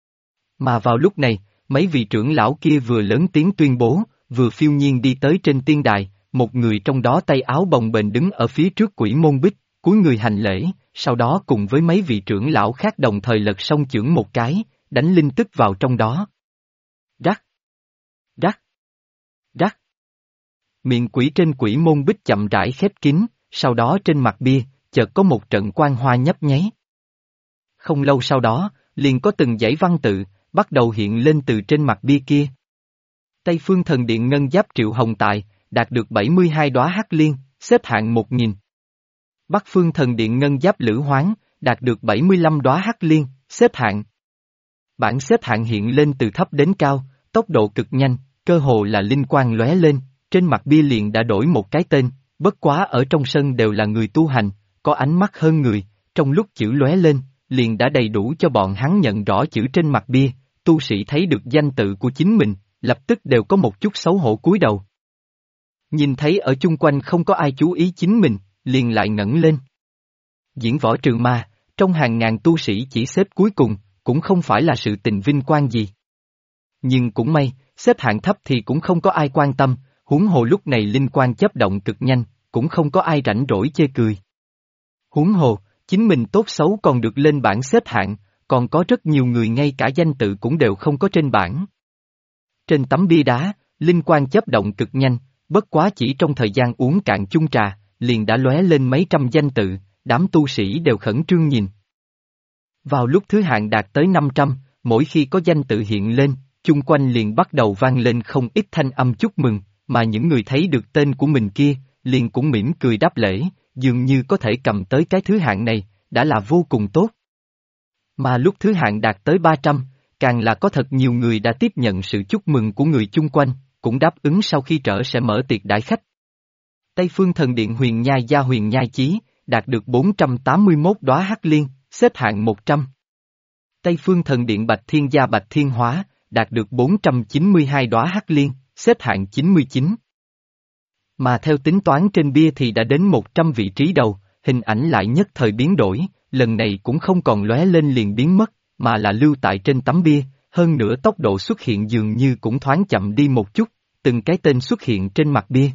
Mà vào lúc này, mấy vị trưởng lão kia vừa lớn tiếng tuyên bố, vừa phiêu nhiên đi tới trên tiên đài, một người trong đó tay áo bồng bềnh đứng ở phía trước quỷ môn bích, cúi người hành lễ, sau đó cùng với mấy vị trưởng lão khác đồng thời lật song chưởng một cái, đánh linh tức vào trong đó. Rắc! Rắc! Rắc! Miệng quỷ trên quỷ môn bích chậm rãi khép kín, sau đó trên mặt bia, chợt có một trận quang hoa nhấp nháy. Không lâu sau đó, liền có từng dãy văn tự, bắt đầu hiện lên từ trên mặt bia kia. Tây Phương Thần Điện Ngân Giáp Triệu Hồng Tại, đạt được 72 đóa Hắc Liên, xếp hạng 1000. Bắc Phương Thần Điện Ngân Giáp Lữ Hoáng, đạt được 75 đóa Hắc Liên, xếp hạng. Bảng xếp hạng hiện lên từ thấp đến cao, tốc độ cực nhanh, cơ hồ là linh quang lóe lên, trên mặt bia liền đã đổi một cái tên, bất quá ở trong sân đều là người tu hành, có ánh mắt hơn người, trong lúc chữ lóe lên, liền đã đầy đủ cho bọn hắn nhận rõ chữ trên mặt bia, tu sĩ thấy được danh tự của chính mình, lập tức đều có một chút xấu hổ cúi đầu. Nhìn thấy ở chung quanh không có ai chú ý chính mình, liền lại ngẩng lên. Diễn võ trừ ma, trong hàng ngàn tu sĩ chỉ xếp cuối cùng, cũng không phải là sự tình vinh quang gì. Nhưng cũng may, xếp hạng thấp thì cũng không có ai quan tâm, huống hồ lúc này linh quang chớp động cực nhanh, cũng không có ai rảnh rỗi chê cười. Huống hồ, chính mình tốt xấu còn được lên bảng xếp hạng, còn có rất nhiều người ngay cả danh tự cũng đều không có trên bảng. Trên tấm bia đá, linh quang chớp động cực nhanh, bất quá chỉ trong thời gian uống cạn chung trà, liền đã lóe lên mấy trăm danh tự, đám tu sĩ đều khẩn trương nhìn. Vào lúc thứ hạng đạt tới 500, mỗi khi có danh tự hiện lên, chung quanh liền bắt đầu vang lên không ít thanh âm chúc mừng, mà những người thấy được tên của mình kia, liền cũng mỉm cười đáp lễ, dường như có thể cầm tới cái thứ hạng này, đã là vô cùng tốt. Mà lúc thứ hạng đạt tới 300, càng là có thật nhiều người đã tiếp nhận sự chúc mừng của người chung quanh, cũng đáp ứng sau khi trở sẽ mở tiệc đãi khách. Tây Phương Thần Điện Huyền Nhai Gia Huyền Nhai Chí, đạt được 481 đóa hắc liên, xếp hạng 100. Tây Phương Thần Điện Bạch Thiên Gia Bạch Thiên Hóa, đạt được 492 đóa hắc liên, xếp hạng 99. Mà theo tính toán trên bia thì đã đến 100 vị trí đầu, hình ảnh lại nhất thời biến đổi, lần này cũng không còn lóe lên liền biến mất, mà là lưu tại trên tấm bia, hơn nữa tốc độ xuất hiện dường như cũng thoáng chậm đi một chút, từng cái tên xuất hiện trên mặt bia.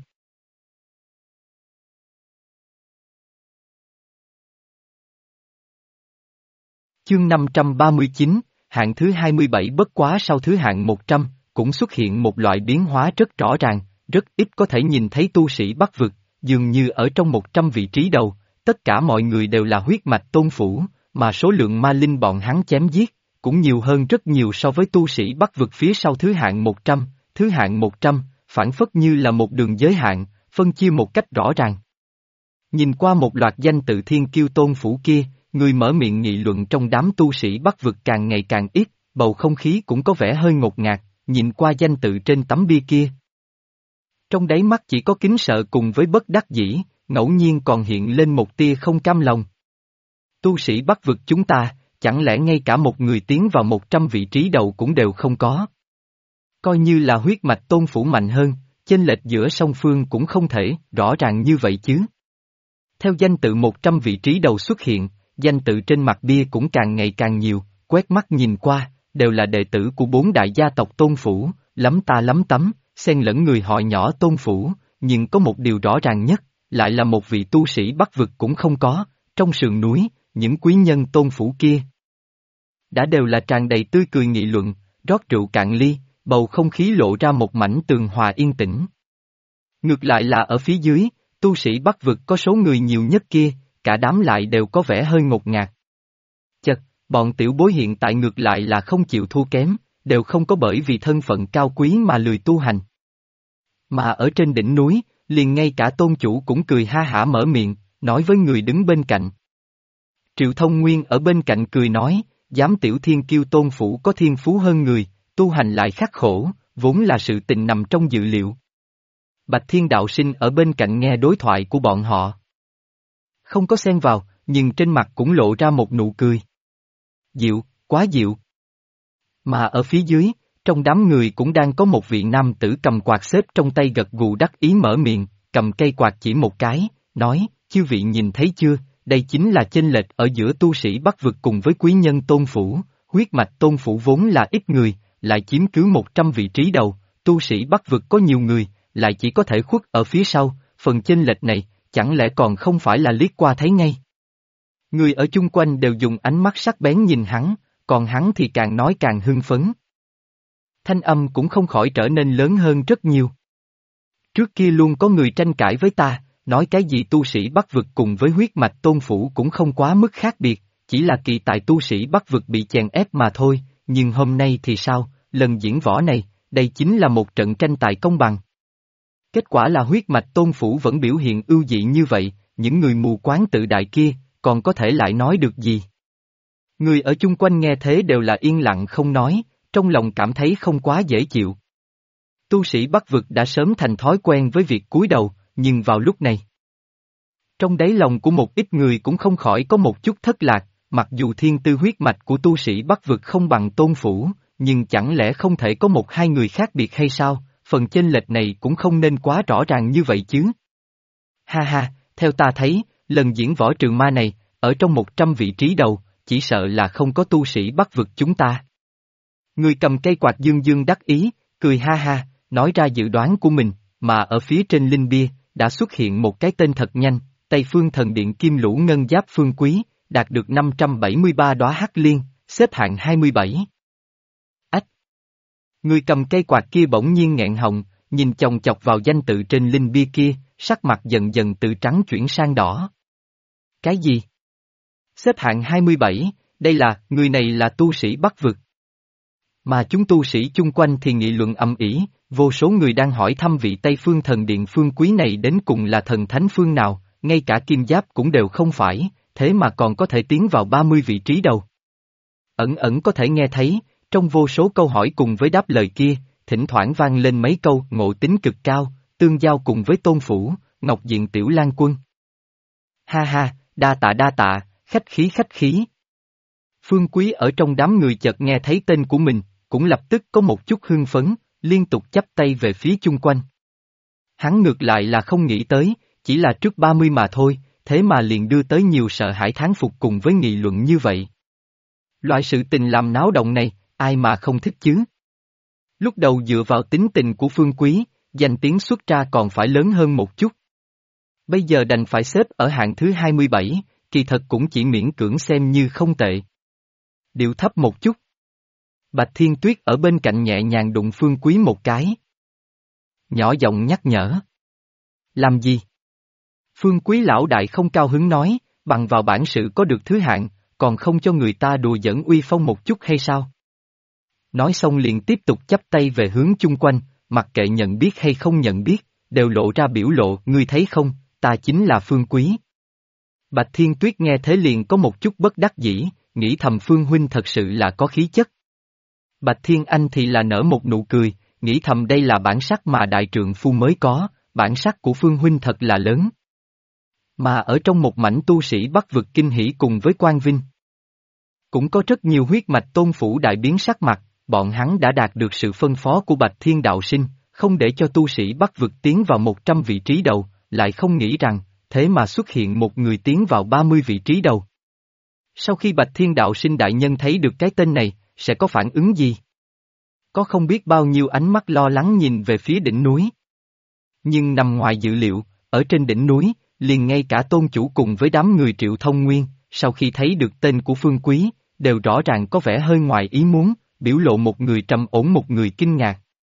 Chương 539, hạng thứ 27 bất quá sau thứ hạng 100, cũng xuất hiện một loại biến hóa rất rõ ràng, rất ít có thể nhìn thấy tu sĩ Bắc vực, dường như ở trong 100 vị trí đầu, tất cả mọi người đều là huyết mạch tôn phủ, mà số lượng ma linh bọn hắn chém giết, cũng nhiều hơn rất nhiều so với tu sĩ Bắc vực phía sau thứ hạng 100, thứ hạng 100, phản phất như là một đường giới hạn, phân chia một cách rõ ràng. Nhìn qua một loạt danh tự thiên kiêu tôn phủ kia, người mở miệng nghị luận trong đám tu sĩ Bắc vực càng ngày càng ít, bầu không khí cũng có vẻ hơi ngột ngạt, nhìn qua danh tự trên tấm bia kia. Trong đáy mắt chỉ có kính sợ cùng với bất đắc dĩ, ngẫu nhiên còn hiện lên một tia không cam lòng. Tu sĩ Bắc vực chúng ta, chẳng lẽ ngay cả một người tiến vào 100 vị trí đầu cũng đều không có? Coi như là huyết mạch tôn phủ mạnh hơn, chênh lệch giữa song phương cũng không thể rõ ràng như vậy chứ. Theo danh tự 100 vị trí đầu xuất hiện, danh tự trên mặt bia cũng càng ngày càng nhiều, quét mắt nhìn qua, đều là đệ tử của 4 đại gia tộc tôn phủ, lắm ta lắm tấm, xen lẫn người họ nhỏ tôn phủ, nhưng có một điều rõ ràng nhất, lại là một vị tu sĩ Bắc vực cũng không có, trong sườn núi, những quý nhân tôn phủ kia. Đã đều là tràn đầy tươi cười nghị luận, rót rượu cạn ly, bầu không khí lộ ra một mảnh tường hòa yên tĩnh. Ngược lại là ở phía dưới, tu sĩ Bắc vực có số người nhiều nhất kia, cả đám lại đều có vẻ hơi ngột ngạt. Chật, bọn tiểu bối hiện tại ngược lại là không chịu thua kém, đều không có bởi vì thân phận cao quý mà lười tu hành. Mà ở trên đỉnh núi, liền ngay cả tôn chủ cũng cười ha hả mở miệng, nói với người đứng bên cạnh. Triệu Thông Nguyên ở bên cạnh cười nói, dám tiểu thiên kiêu tôn phủ có thiên phú hơn người, tu hành lại khắc khổ, vốn là sự tình nằm trong dự liệu. Bạch Thiên Đạo Sinh ở bên cạnh nghe đối thoại của bọn họ. Không có xen vào, nhưng trên mặt cũng lộ ra một nụ cười. Diệu, quá diệu. Mà ở phía dưới, trong đám người cũng đang có một vị nam tử cầm quạt xếp trong tay gật gù đắc ý mở miệng, cầm cây quạt chỉ một cái, nói, chư vị nhìn thấy chưa, đây chính là chênh lệch ở giữa tu sĩ Bắc vực cùng với quý nhân tôn phủ, huyết mạch tôn phủ vốn là ít người, lại chiếm cứ 100 vị trí đầu, tu sĩ Bắc vực có nhiều người, lại chỉ có thể khuất ở phía sau, phần chênh lệch này, chẳng lẽ còn không phải là liếc qua thấy ngay. Người ở chung quanh đều dùng ánh mắt sắc bén nhìn hắn, còn hắn thì càng nói càng hưng phấn. Thanh âm cũng không khỏi trở nên lớn hơn rất nhiều. Trước kia luôn có người tranh cãi với ta, nói cái gì tu sĩ Bắc vực cùng với huyết mạch tôn phủ cũng không quá mức khác biệt, chỉ là kỳ tại tu sĩ Bắc vực bị chèn ép mà thôi, nhưng hôm nay thì sao, lần diễn võ này, đây chính là một trận tranh tài công bằng. Kết quả là huyết mạch tôn phủ vẫn biểu hiện ưu dị như vậy, những người mù quáng tự đại kia, còn có thể lại nói được gì? Người ở chung quanh nghe thế đều là yên lặng không nói, trong lòng cảm thấy không quá dễ chịu. Tu sĩ Bắc vực đã sớm thành thói quen với việc cúi đầu, nhưng vào lúc này, trong đáy lòng của một ít người cũng không khỏi có một chút thất lạc, mặc dù thiên tư huyết mạch của tu sĩ Bắc vực không bằng tôn phủ, nhưng chẳng lẽ không thể có một hai người khác biệt hay sao, phần chênh lệch này cũng không nên quá rõ ràng như vậy chứ. Ha ha, theo ta thấy, lần diễn võ trường ma này, ở trong 100 vị trí đầu, chỉ sợ là không có tu sĩ Bắc vực chúng ta. Người cầm cây quạt dương dương đắc ý, cười ha ha, nói ra dự đoán của mình, mà ở phía trên linh bia, đã xuất hiện một cái tên thật nhanh, Tây Phương Thần Điện Kim Lũ Ngân Giáp Phương Quý, đạt được 573 đóa hắc liên, xếp hạng 27. Ách! Người cầm cây quạt kia bỗng nhiên nghẹn họng, nhìn chòng chọc vào danh tự trên linh bia kia, sắc mặt dần dần từ trắng chuyển sang đỏ. Cái gì? Xếp hạng 27, đây là, người này là tu sĩ Bắc vực. Mà chúng tu sĩ chung quanh thì nghị luận ầm ĩ, vô số người đang hỏi thăm vị Tây Phương thần điện Phương Quý này đến cùng là thần thánh phương nào, ngay cả kim giáp cũng đều không phải, thế mà còn có thể tiến vào 30 vị trí đầu. Ẩn ẩn có thể nghe thấy, trong vô số câu hỏi cùng với đáp lời kia, thỉnh thoảng vang lên mấy câu ngộ tính cực cao, tương giao cùng với Tôn Phủ, Ngọc Diện Tiểu Lan Quân. Ha ha, đa tạ, khách khí khách khí. Phương Quý ở trong đám người chợt nghe thấy tên của mình, cũng lập tức có một chút hưng phấn, liên tục chắp tay về phía chung quanh. Hắn ngược lại là không nghĩ tới, chỉ là trước 30 mà thôi, thế mà liền đưa tới nhiều sợ hãi thán phục cùng với nghị luận như vậy. Loại sự tình làm náo động này, ai mà không thích chứ? Lúc đầu dựa vào tính tình của Phương Quý, danh tiếng xuất ra còn phải lớn hơn một chút. Bây giờ đành phải xếp ở hạng thứ 27, kỳ thật cũng chỉ miễn cưỡng xem như không tệ. Điệu thấp một chút. Bạch Thiên Tuyết ở bên cạnh nhẹ nhàng đụng Phương Quý một cái. Nhỏ giọng nhắc nhở. Làm gì? Phương Quý lão đại không cao hứng nói, bằng vào bản sự có được thứ hạng, còn không cho người ta đùa giỡn uy phong một chút hay sao? Nói xong liền tiếp tục chắp tay về hướng chung quanh, mặc kệ nhận biết hay không nhận biết, đều lộ ra biểu lộ, ngươi thấy không, ta chính là Phương Quý. Bạch Thiên Tuyết nghe thế liền có một chút bất đắc dĩ, nghĩ thầm Phương huynh thật sự là có khí chất. Bạch Thiên Anh thì là nở một nụ cười, nghĩ thầm đây là bản sắc mà đại trượng phu mới có, bản sắc của Phương huynh thật là lớn. Mà ở trong một mảnh tu sĩ Bắc vực kinh hỉ cùng với Quang Vinh. Cũng có rất nhiều huyết mạch Tôn Phủ đại biến sắc mặt, bọn hắn đã đạt được sự phân phó của Bạch Thiên đạo sinh, không để cho tu sĩ Bắc vực tiến vào 100 vị trí đầu, lại không nghĩ rằng, thế mà xuất hiện một người tiến vào 30 vị trí đầu. Sau khi Bạch Thiên đạo sinh đại nhân thấy được cái tên này, sẽ có phản ứng gì? Có không biết bao nhiêu ánh mắt lo lắng nhìn về phía đỉnh núi. Nhưng nằm ngoài dự liệu, ở trên đỉnh núi, liền ngay cả tôn chủ cùng với đám người Triệu Thông Nguyên, sau khi thấy được tên của Phương Quý, đều rõ ràng có vẻ hơi ngoài ý muốn, biểu lộ một người trầm ổn một người kinh ngạc.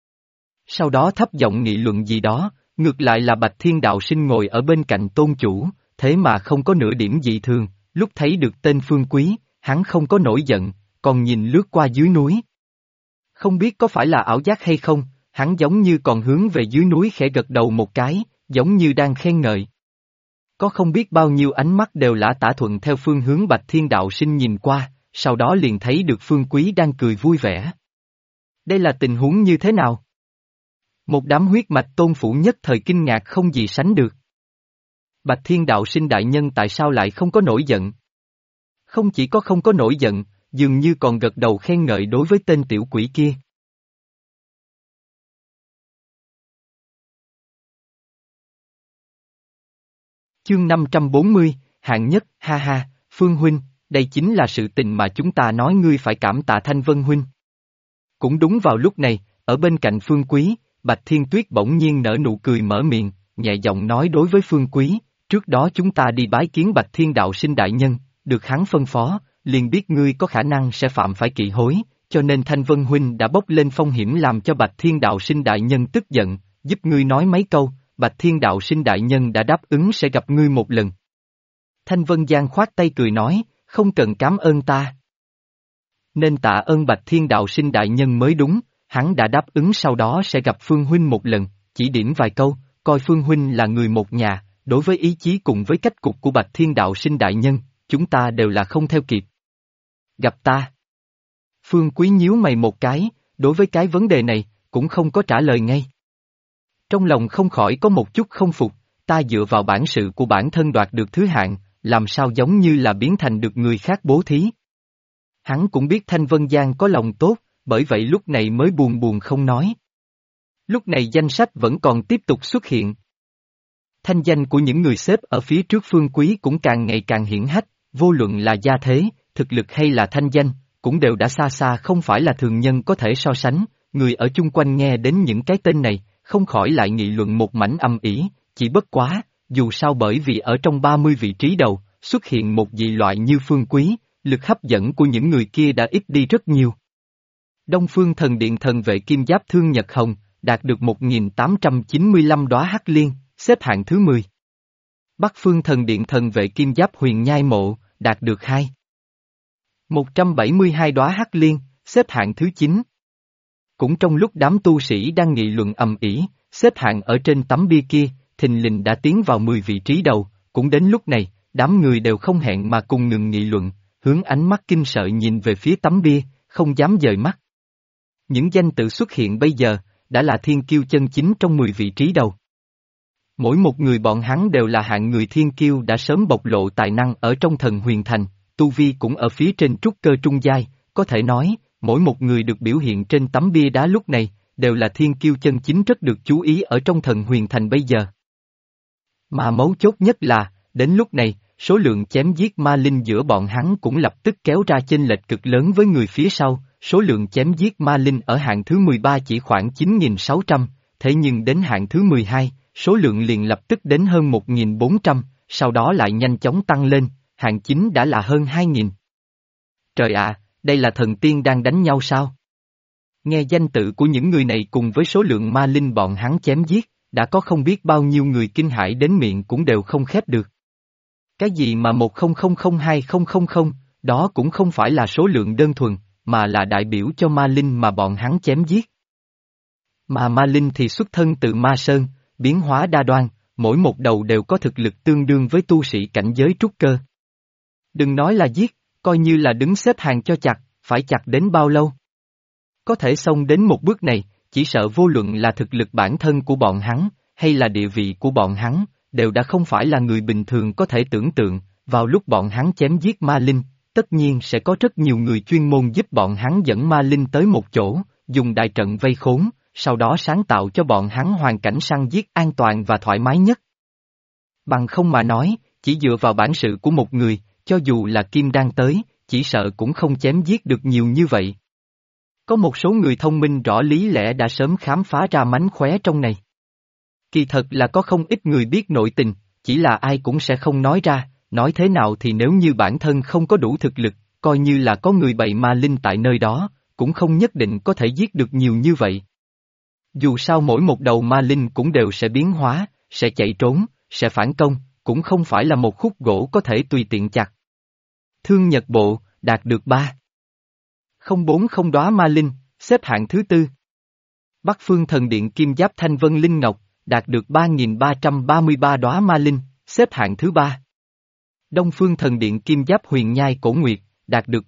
Sau đó thấp giọng nghị luận gì đó, ngược lại là Bạch Thiên đạo sinh ngồi ở bên cạnh tôn chủ, thế mà không có nửa điểm dị thường, lúc thấy được tên Phương Quý, hắn không có nổi giận, còn nhìn lướt qua dưới núi. Không biết có phải là ảo giác hay không, hắn giống như còn hướng về dưới núi khẽ gật đầu một cái, giống như đang khen ngợi. Có không biết bao nhiêu ánh mắt đều lả tả thuận theo phương hướng Bạch Thiên đạo sinh nhìn qua, sau đó liền thấy được Phương Quý đang cười vui vẻ. Đây là tình huống như thế nào? Một đám huyết mạch Tôn Phủ nhất thời kinh ngạc không gì sánh được. Bạch Thiên đạo sinh đại nhân tại sao lại không có nổi giận? Không chỉ có không có nổi giận, dường như còn gật đầu khen ngợi đối với tên tiểu quỷ kia. Chương 540, hạng nhất, ha ha, Phương huynh, đây chính là sự tình mà chúng ta nói ngươi phải cảm tạ Thanh Vân huynh. Cũng đúng vào lúc này, ở bên cạnh Phương Quý, Bạch Thiên Tuyết bỗng nhiên nở nụ cười mở miệng, nhẹ giọng nói đối với Phương Quý, trước đó chúng ta đi bái kiến Bạch Thiên đạo sinh đại nhân, được hắn phân phó, liền biết ngươi có khả năng sẽ phạm phải kỵ hối, cho nên Thanh Vân huynh đã bốc lên phong hiểm làm cho Bạch Thiên đạo sinh đại nhân tức giận, giúp ngươi nói mấy câu, Bạch Thiên đạo sinh đại nhân đã đáp ứng sẽ gặp ngươi một lần. Thanh Vân Giang khoát tay cười nói, không cần cảm ơn ta. Nên tạ ơn Bạch Thiên đạo sinh đại nhân mới đúng, hắn đã đáp ứng sau đó sẽ gặp Phương huynh một lần, chỉ điểm vài câu, coi Phương huynh là người một nhà, đối với ý chí cùng với cách cục của Bạch Thiên đạo sinh đại nhân, chúng ta đều là không theo kịp. Gặp ta. Phương Quý nhíu mày một cái, đối với cái vấn đề này, cũng không có trả lời ngay. Trong lòng không khỏi có một chút không phục, ta dựa vào bản sự của bản thân đoạt được thứ hạng, làm sao giống như là biến thành được người khác bố thí. Hắn cũng biết Thanh Vân Giang có lòng tốt, bởi vậy lúc này mới buồn buồn không nói. Lúc này danh sách vẫn còn tiếp tục xuất hiện. Thanh danh của những người xếp ở phía trước Phương Quý cũng càng ngày càng hiển hách, vô luận là gia thế, thực lực hay là thanh danh, cũng đều đã xa xa không phải là thường nhân có thể so sánh, người ở chung quanh nghe đến những cái tên này, không khỏi lại nghị luận một mảnh âm ỉ, chỉ bất quá, dù sao bởi vì ở trong 30 vị trí đầu, xuất hiện một dị loại như Phương Quý, lực hấp dẫn của những người kia đã ít đi rất nhiều. Đông Phương Thần Điện Thần Vệ Kim Giáp Thương Nhật Hồng, đạt được 1895 đóa hắc liên, xếp hạng thứ 10. Bắc Phương Thần Điện Thần Vệ Kim Giáp Huyền Nhai Mộ, đạt được 2. 172 đóa hắc liên, xếp hạng thứ 9. Cũng trong lúc đám tu sĩ đang nghị luận ầm ĩ, xếp hạng ở trên tấm bia kia, thình lình đã tiến vào 10 vị trí đầu, cũng đến lúc này, đám người đều không hẹn mà cùng ngừng nghị luận, hướng ánh mắt kinh sợ nhìn về phía tấm bia, không dám dời mắt. Những danh tự xuất hiện bây giờ, đã là thiên kiêu chân chính trong 10 vị trí đầu. Mỗi một người bọn hắn đều là hạng người thiên kiêu đã sớm bộc lộ tài năng ở trong thần huyền thành, tu vi cũng ở phía trên trúc cơ trung giai, có thể nói, mỗi một người được biểu hiện trên tấm bia đá lúc này, đều là thiên kiêu chân chính rất được chú ý ở trong thần huyền thành bây giờ. Mà mấu chốt nhất là, đến lúc này, số lượng chém giết ma linh giữa bọn hắn cũng lập tức kéo ra chênh lệch cực lớn với người phía sau, số lượng chém giết ma linh ở hạng thứ 13 chỉ khoảng 9.600, thế nhưng đến hạng thứ 12, số lượng liền lập tức đến hơn 1.400, sau đó lại nhanh chóng tăng lên, hạng 9 đã là hơn 2.000. Trời ạ, đây là thần tiên đang đánh nhau sao? Nghe danh tự của những người này cùng với số lượng ma linh bọn hắn chém giết, đã có không biết bao nhiêu người kinh hãi đến miệng cũng đều không khép được. Cái gì mà 1000200, đó cũng không phải là số lượng đơn thuần, mà là đại biểu cho ma linh mà bọn hắn chém giết. Mà ma linh thì xuất thân từ ma sơn, biến hóa đa đoan, mỗi một đầu đều có thực lực tương đương với tu sĩ cảnh giới trúc cơ. Đừng nói là giết, coi như là đứng xếp hàng cho chặt, phải chặt đến bao lâu? Có thể xông đến một bước này, chỉ sợ vô luận là thực lực bản thân của bọn hắn, hay là địa vị của bọn hắn, đều đã không phải là người bình thường có thể tưởng tượng, vào lúc bọn hắn chém giết ma linh, tất nhiên sẽ có rất nhiều người chuyên môn giúp bọn hắn dẫn ma linh tới một chỗ, dùng đại trận vây khốn, sau đó sáng tạo cho bọn hắn hoàn cảnh săn giết an toàn và thoải mái nhất. Bằng không mà nói, chỉ dựa vào bản sự của một người, cho dù là kim đan tới, chỉ sợ cũng không chém giết được nhiều như vậy. Có một số người thông minh rõ lý lẽ đã sớm khám phá ra mánh khóe trong này. Kỳ thật là có không ít người biết nội tình, chỉ là ai cũng sẽ không nói ra, nói thế nào thì nếu như bản thân không có đủ thực lực, coi như là có người bày ma linh tại nơi đó, cũng không nhất định có thể giết được nhiều như vậy. Dù sao mỗi một đầu ma linh cũng đều sẽ biến hóa, sẽ chạy trốn, sẽ phản công, cũng không phải là một khúc gỗ có thể tùy tiện chặt. Thương Nhật Bộ, đạt được 3.040 đóa ma linh, xếp hạng thứ 4. Bắc Phương Thần Điện Kim Giáp Thanh Vân Linh Ngọc, đạt được 3.333 đóa ma linh, xếp hạng thứ 3. Đông Phương Thần Điện Kim Giáp Huyền Nhai Cổ Nguyệt, đạt được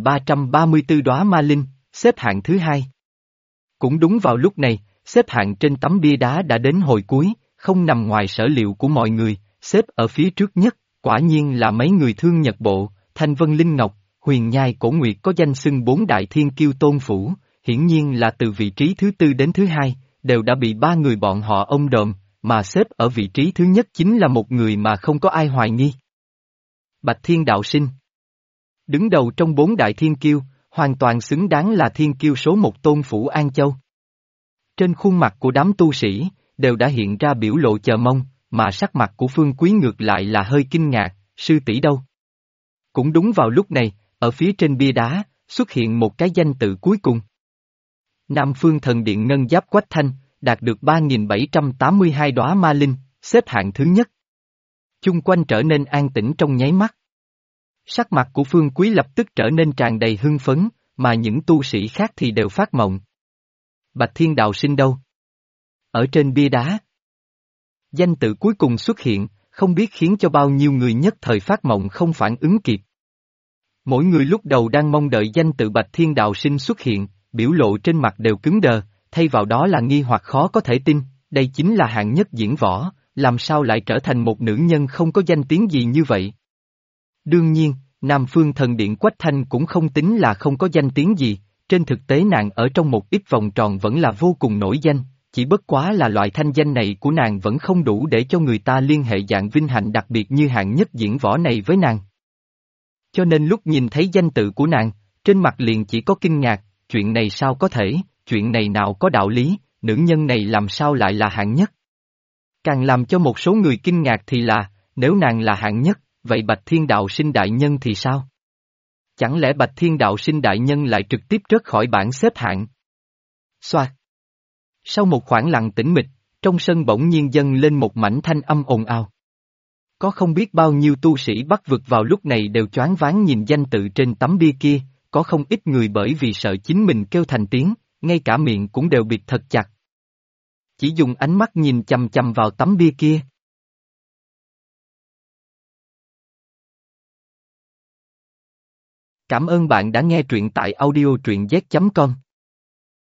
3.334 đóa ma linh, xếp hạng thứ 2. Cũng đúng vào lúc này, xếp hạng trên tấm bia đá đã đến hồi cuối, không nằm ngoài sở liệu của mọi người, xếp ở phía trước nhất, quả nhiên là mấy người Thương Nhật Bộ, Thanh Vân Linh Ngọc, Huyền Nhai Cổ Nguyệt có danh xưng 4 đại thiên kiêu tôn phủ, hiển nhiên là từ vị trí thứ 4 đến thứ 2, đều đã bị 3 người bọn họ ôm đồm, mà xếp ở vị trí thứ nhất chính là một người mà không có ai hoài nghi. Bạch Thiên Đạo Sinh. Đứng đầu trong 4 đại thiên kiêu, hoàn toàn xứng đáng là thiên kiêu số 1 tôn phủ An Châu. Trên khuôn mặt của đám tu sĩ, đều đã hiện ra biểu lộ chờ mong, mà sắc mặt của Phương Quý ngược lại là hơi kinh ngạc, sư tỷ đâu? Cũng đúng vào lúc này, ở phía trên bia đá, xuất hiện một cái danh tự cuối cùng. Nam Phương Thần Điện Ngân Giáp Quách Thanh, đạt được 3.782 đóa ma linh, xếp hạng thứ nhất. Chung quanh trở nên an tĩnh trong nháy mắt. Sắc mặt của Phương Quý lập tức trở nên tràn đầy hưng phấn, mà những tu sĩ khác thì đều phát mộng. Bạch Thiên Đạo Sinh đâu? Ở trên bia đá. Danh tự cuối cùng xuất hiện, không biết khiến cho bao nhiêu người nhất thời phát mộng không phản ứng kịp. Mỗi người lúc đầu đang mong đợi danh tự Bạch Thiên Đạo Sinh xuất hiện, biểu lộ trên mặt đều cứng đờ, thay vào đó là nghi hoặc khó có thể tin, đây chính là hạng nhất diễn võ, làm sao lại trở thành một nữ nhân không có danh tiếng gì như vậy? Đương nhiên, Nam Phương Thần Điện Quách Thanh cũng không tính là không có danh tiếng gì, trên thực tế nàng ở trong một ít vòng tròn vẫn là vô cùng nổi danh, chỉ bất quá là loại thanh danh này của nàng vẫn không đủ để cho người ta liên hệ dạng vinh hạnh đặc biệt như hạng nhất diễn võ này với nàng. Cho nên lúc nhìn thấy danh tự của nàng, trên mặt liền chỉ có kinh ngạc, chuyện này sao có thể, chuyện này nào có đạo lý, nữ nhân này làm sao lại là hạng nhất? Càng làm cho một số người kinh ngạc thì là, nếu nàng là hạng nhất, vậy Bạch Thiên Đạo Sinh đại nhân thì sao? Chẳng lẽ Bạch Thiên Đạo Sinh đại nhân lại trực tiếp rớt khỏi bảng xếp hạng? Xoạt. Sau một khoảng lặng tĩnh mịch, trong sân bỗng nhiên dâng lên một mảnh thanh âm ồn ào. Có không biết bao nhiêu tu sĩ Bắc vực vào lúc này đều choáng váng nhìn danh tự trên tấm bia kia, có không ít người bởi vì sợ chính mình kêu thành tiếng, ngay cả miệng cũng đều bịt thật chặt. Chỉ dùng ánh mắt nhìn chằm chằm vào tấm bia kia. Cảm ơn bạn đã nghe truyện tại audio truyện z.com.